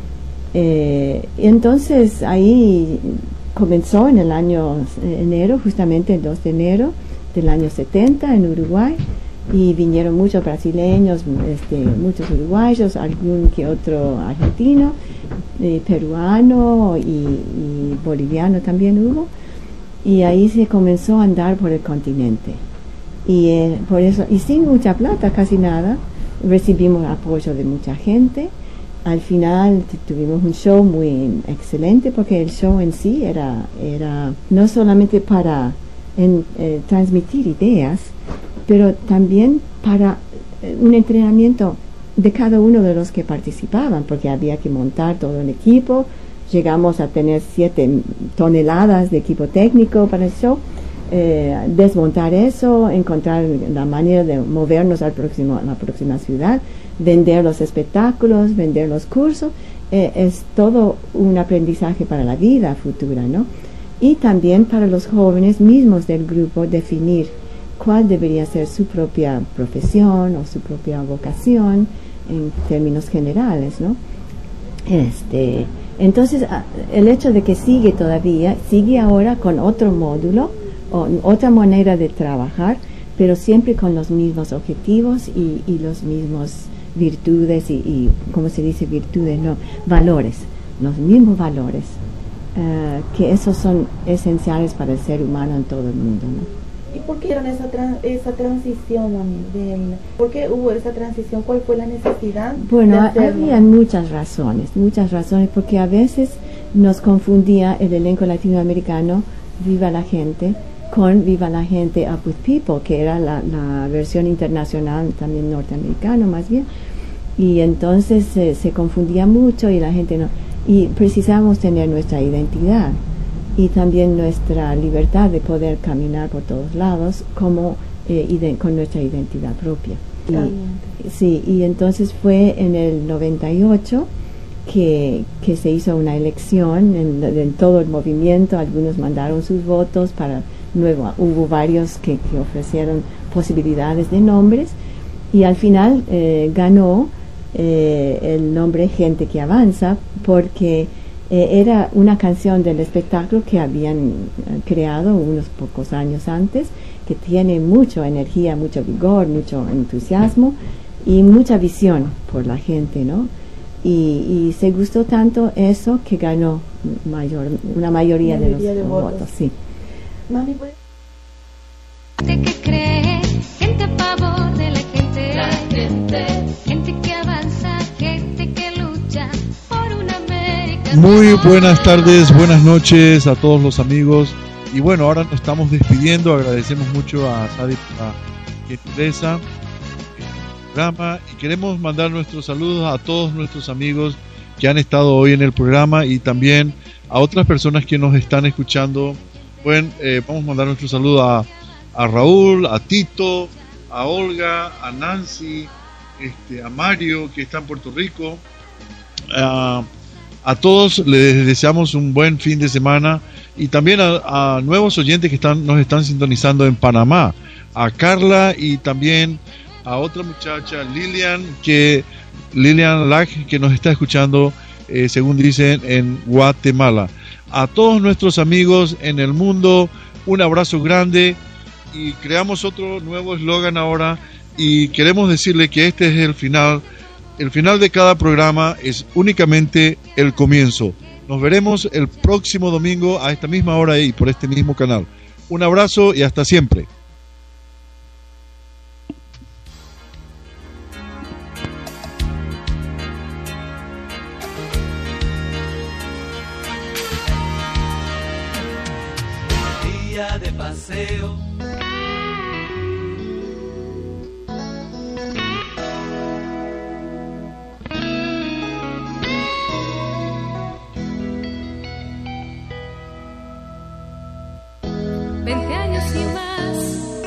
Eh, entonces ahí comenzó en el año eh, enero, justamente el dos de enero del año setenta en Uruguay, y vinieron muchos brasileños, este, muchos uruguayos, algún que otro argentino, eh, peruano y, y boliviano también hubo, y ahí se comenzó a andar por el continente. Y eh, por eso, y sin mucha plata, casi nada, recibimos apoyo de mucha gente. Al final tuvimos un show muy excelente, porque el show en sí era, era no solamente para en, eh, transmitir ideas, pero también para eh, un entrenamiento de cada uno de los que participaban, porque había que montar todo el equipo. Llegamos a tener siete toneladas de equipo técnico para el show, eh, desmontar eso, encontrar la manera de movernos al próximo, a la próxima ciudad, vender los espectáculos, vender los cursos. Eh, es todo un aprendizaje para la vida futura, ¿no? Y también para los jóvenes mismos del grupo definir cuál debería ser su propia profesión o su propia vocación en términos generales, ¿no? Este, entonces, el hecho de que sigue todavía, sigue ahora con otro módulo o otra manera de trabajar, pero siempre con los mismos objetivos y, y los mismos virtudes y, y, ¿cómo se dice virtudes? No, valores, los mismos valores, uh, que esos son esenciales para el ser humano en todo el mundo, ¿no? ¿Y por qué hicieron esa, tra esa transición, mami? Del, ¿Por qué hubo esa transición? ¿Cuál fue la necesidad? Bueno, había muchas razones, muchas razones, porque a veces nos confundía el elenco latinoamericano, Viva la Gente, con Viva la Gente Up With People, que era la, la versión internacional, también norteamericano más bien, y entonces eh, se confundía mucho y la gente no, y precisamos tener nuestra identidad y también nuestra libertad de poder caminar por todos lados como eh, con nuestra identidad propia. Y, sí, y entonces fue en el noventa y ocho que, que se hizo una elección en, en todo el movimiento. Algunos mandaron sus votos para nuevo, hubo varios que, que ofrecieron posibilidades de nombres y al final eh, ganó eh, el nombre Gente que Avanza, porque Eh, era una canción del espectáculo que habían eh, creado unos pocos años antes, que tiene mucha energía, mucho vigor, mucho entusiasmo y mucha visión por la gente, ¿no? Y, y se gustó tanto eso que ganó mayor, una mayoría, mayoría de los de votos. votos, sí. Mami, ¿puedes? Gente que cree, gente a favor de la gente, la gente, gente que avanza, gente que lucha por una América. Muy buenas tardes, buenas noches a todos los amigos. Y bueno, ahora nos estamos despidiendo. Agradecemos mucho a Sadi por la gentileza el programa y queremos mandar nuestros saludos a todos nuestros amigos que han estado hoy en el programa y también a otras personas que nos están escuchando. Bueno, eh, vamos a mandar nuestro saludo a, a Raúl, a Tito, a Olga, a Nancy, este, a Mario, que está en Puerto Rico. Uh, a todos les deseamos un buen fin de semana y también a, a nuevos oyentes que están, nos están sintonizando en Panamá, a Carla y también a otra muchacha, Lilian, que Lilian Lack, que nos está escuchando, eh, según dicen, en Guatemala. A todos nuestros amigos en el mundo, un abrazo grande y creamos otro nuevo eslogan ahora y queremos decirle que este es el final. El final de cada programa es únicamente el comienzo. Nos veremos el próximo domingo a esta misma hora y por este mismo canal. Un abrazo y hasta siempre. Día de paseo. Veinte años y más,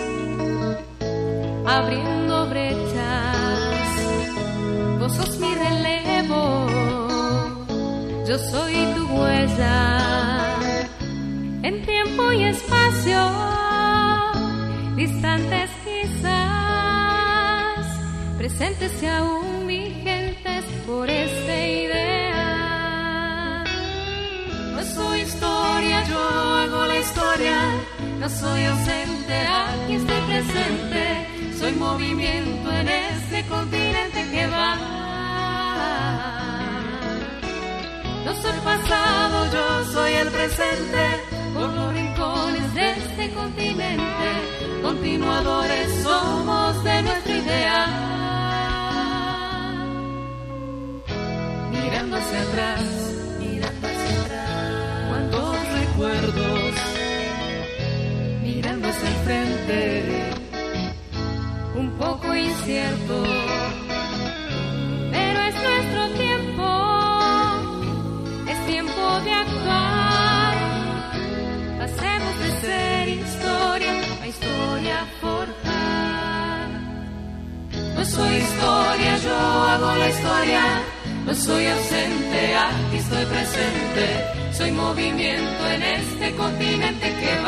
abriendo brechas. Vos sos mi relevo, yo soy tu huella. En tiempo y espacio, distantes quizás, presentes y aún vigentes por esta idea. No soy historia, yo hago la historia. No soy ausente, aquí estoy presente. Soy movimiento en este continente que va. No soy pasado, yo soy el presente. Por los rincones de este continente, continuadores somos de nuestra idea. Mirando hacia atrás, mirando hacia atrás, cuántos recuerdos. Mirando hacia el frente, un poco incierto, pero es nuestro tiempo, es tiempo de actuar. Pasemos de ser historia a historia forjar. No soy historia, yo hago la historia. No soy ausente, aquí estoy presente. Soy movimiento en este continente que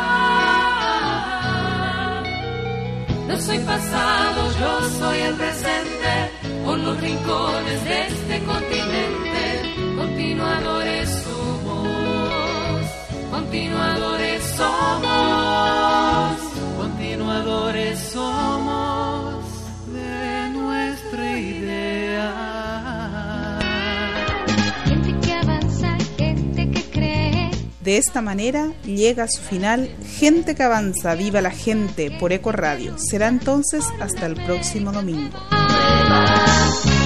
va. No soy pasado, yo soy el presente. Por los rincones de este continente, continuadores somos. Continuadores somos. Continuadores somos de nuestra idea. Gente que avanza. De esta manera llega a su final Gente que Avanza, Viva la Gente por Eco Radio. Será entonces hasta el próximo domingo.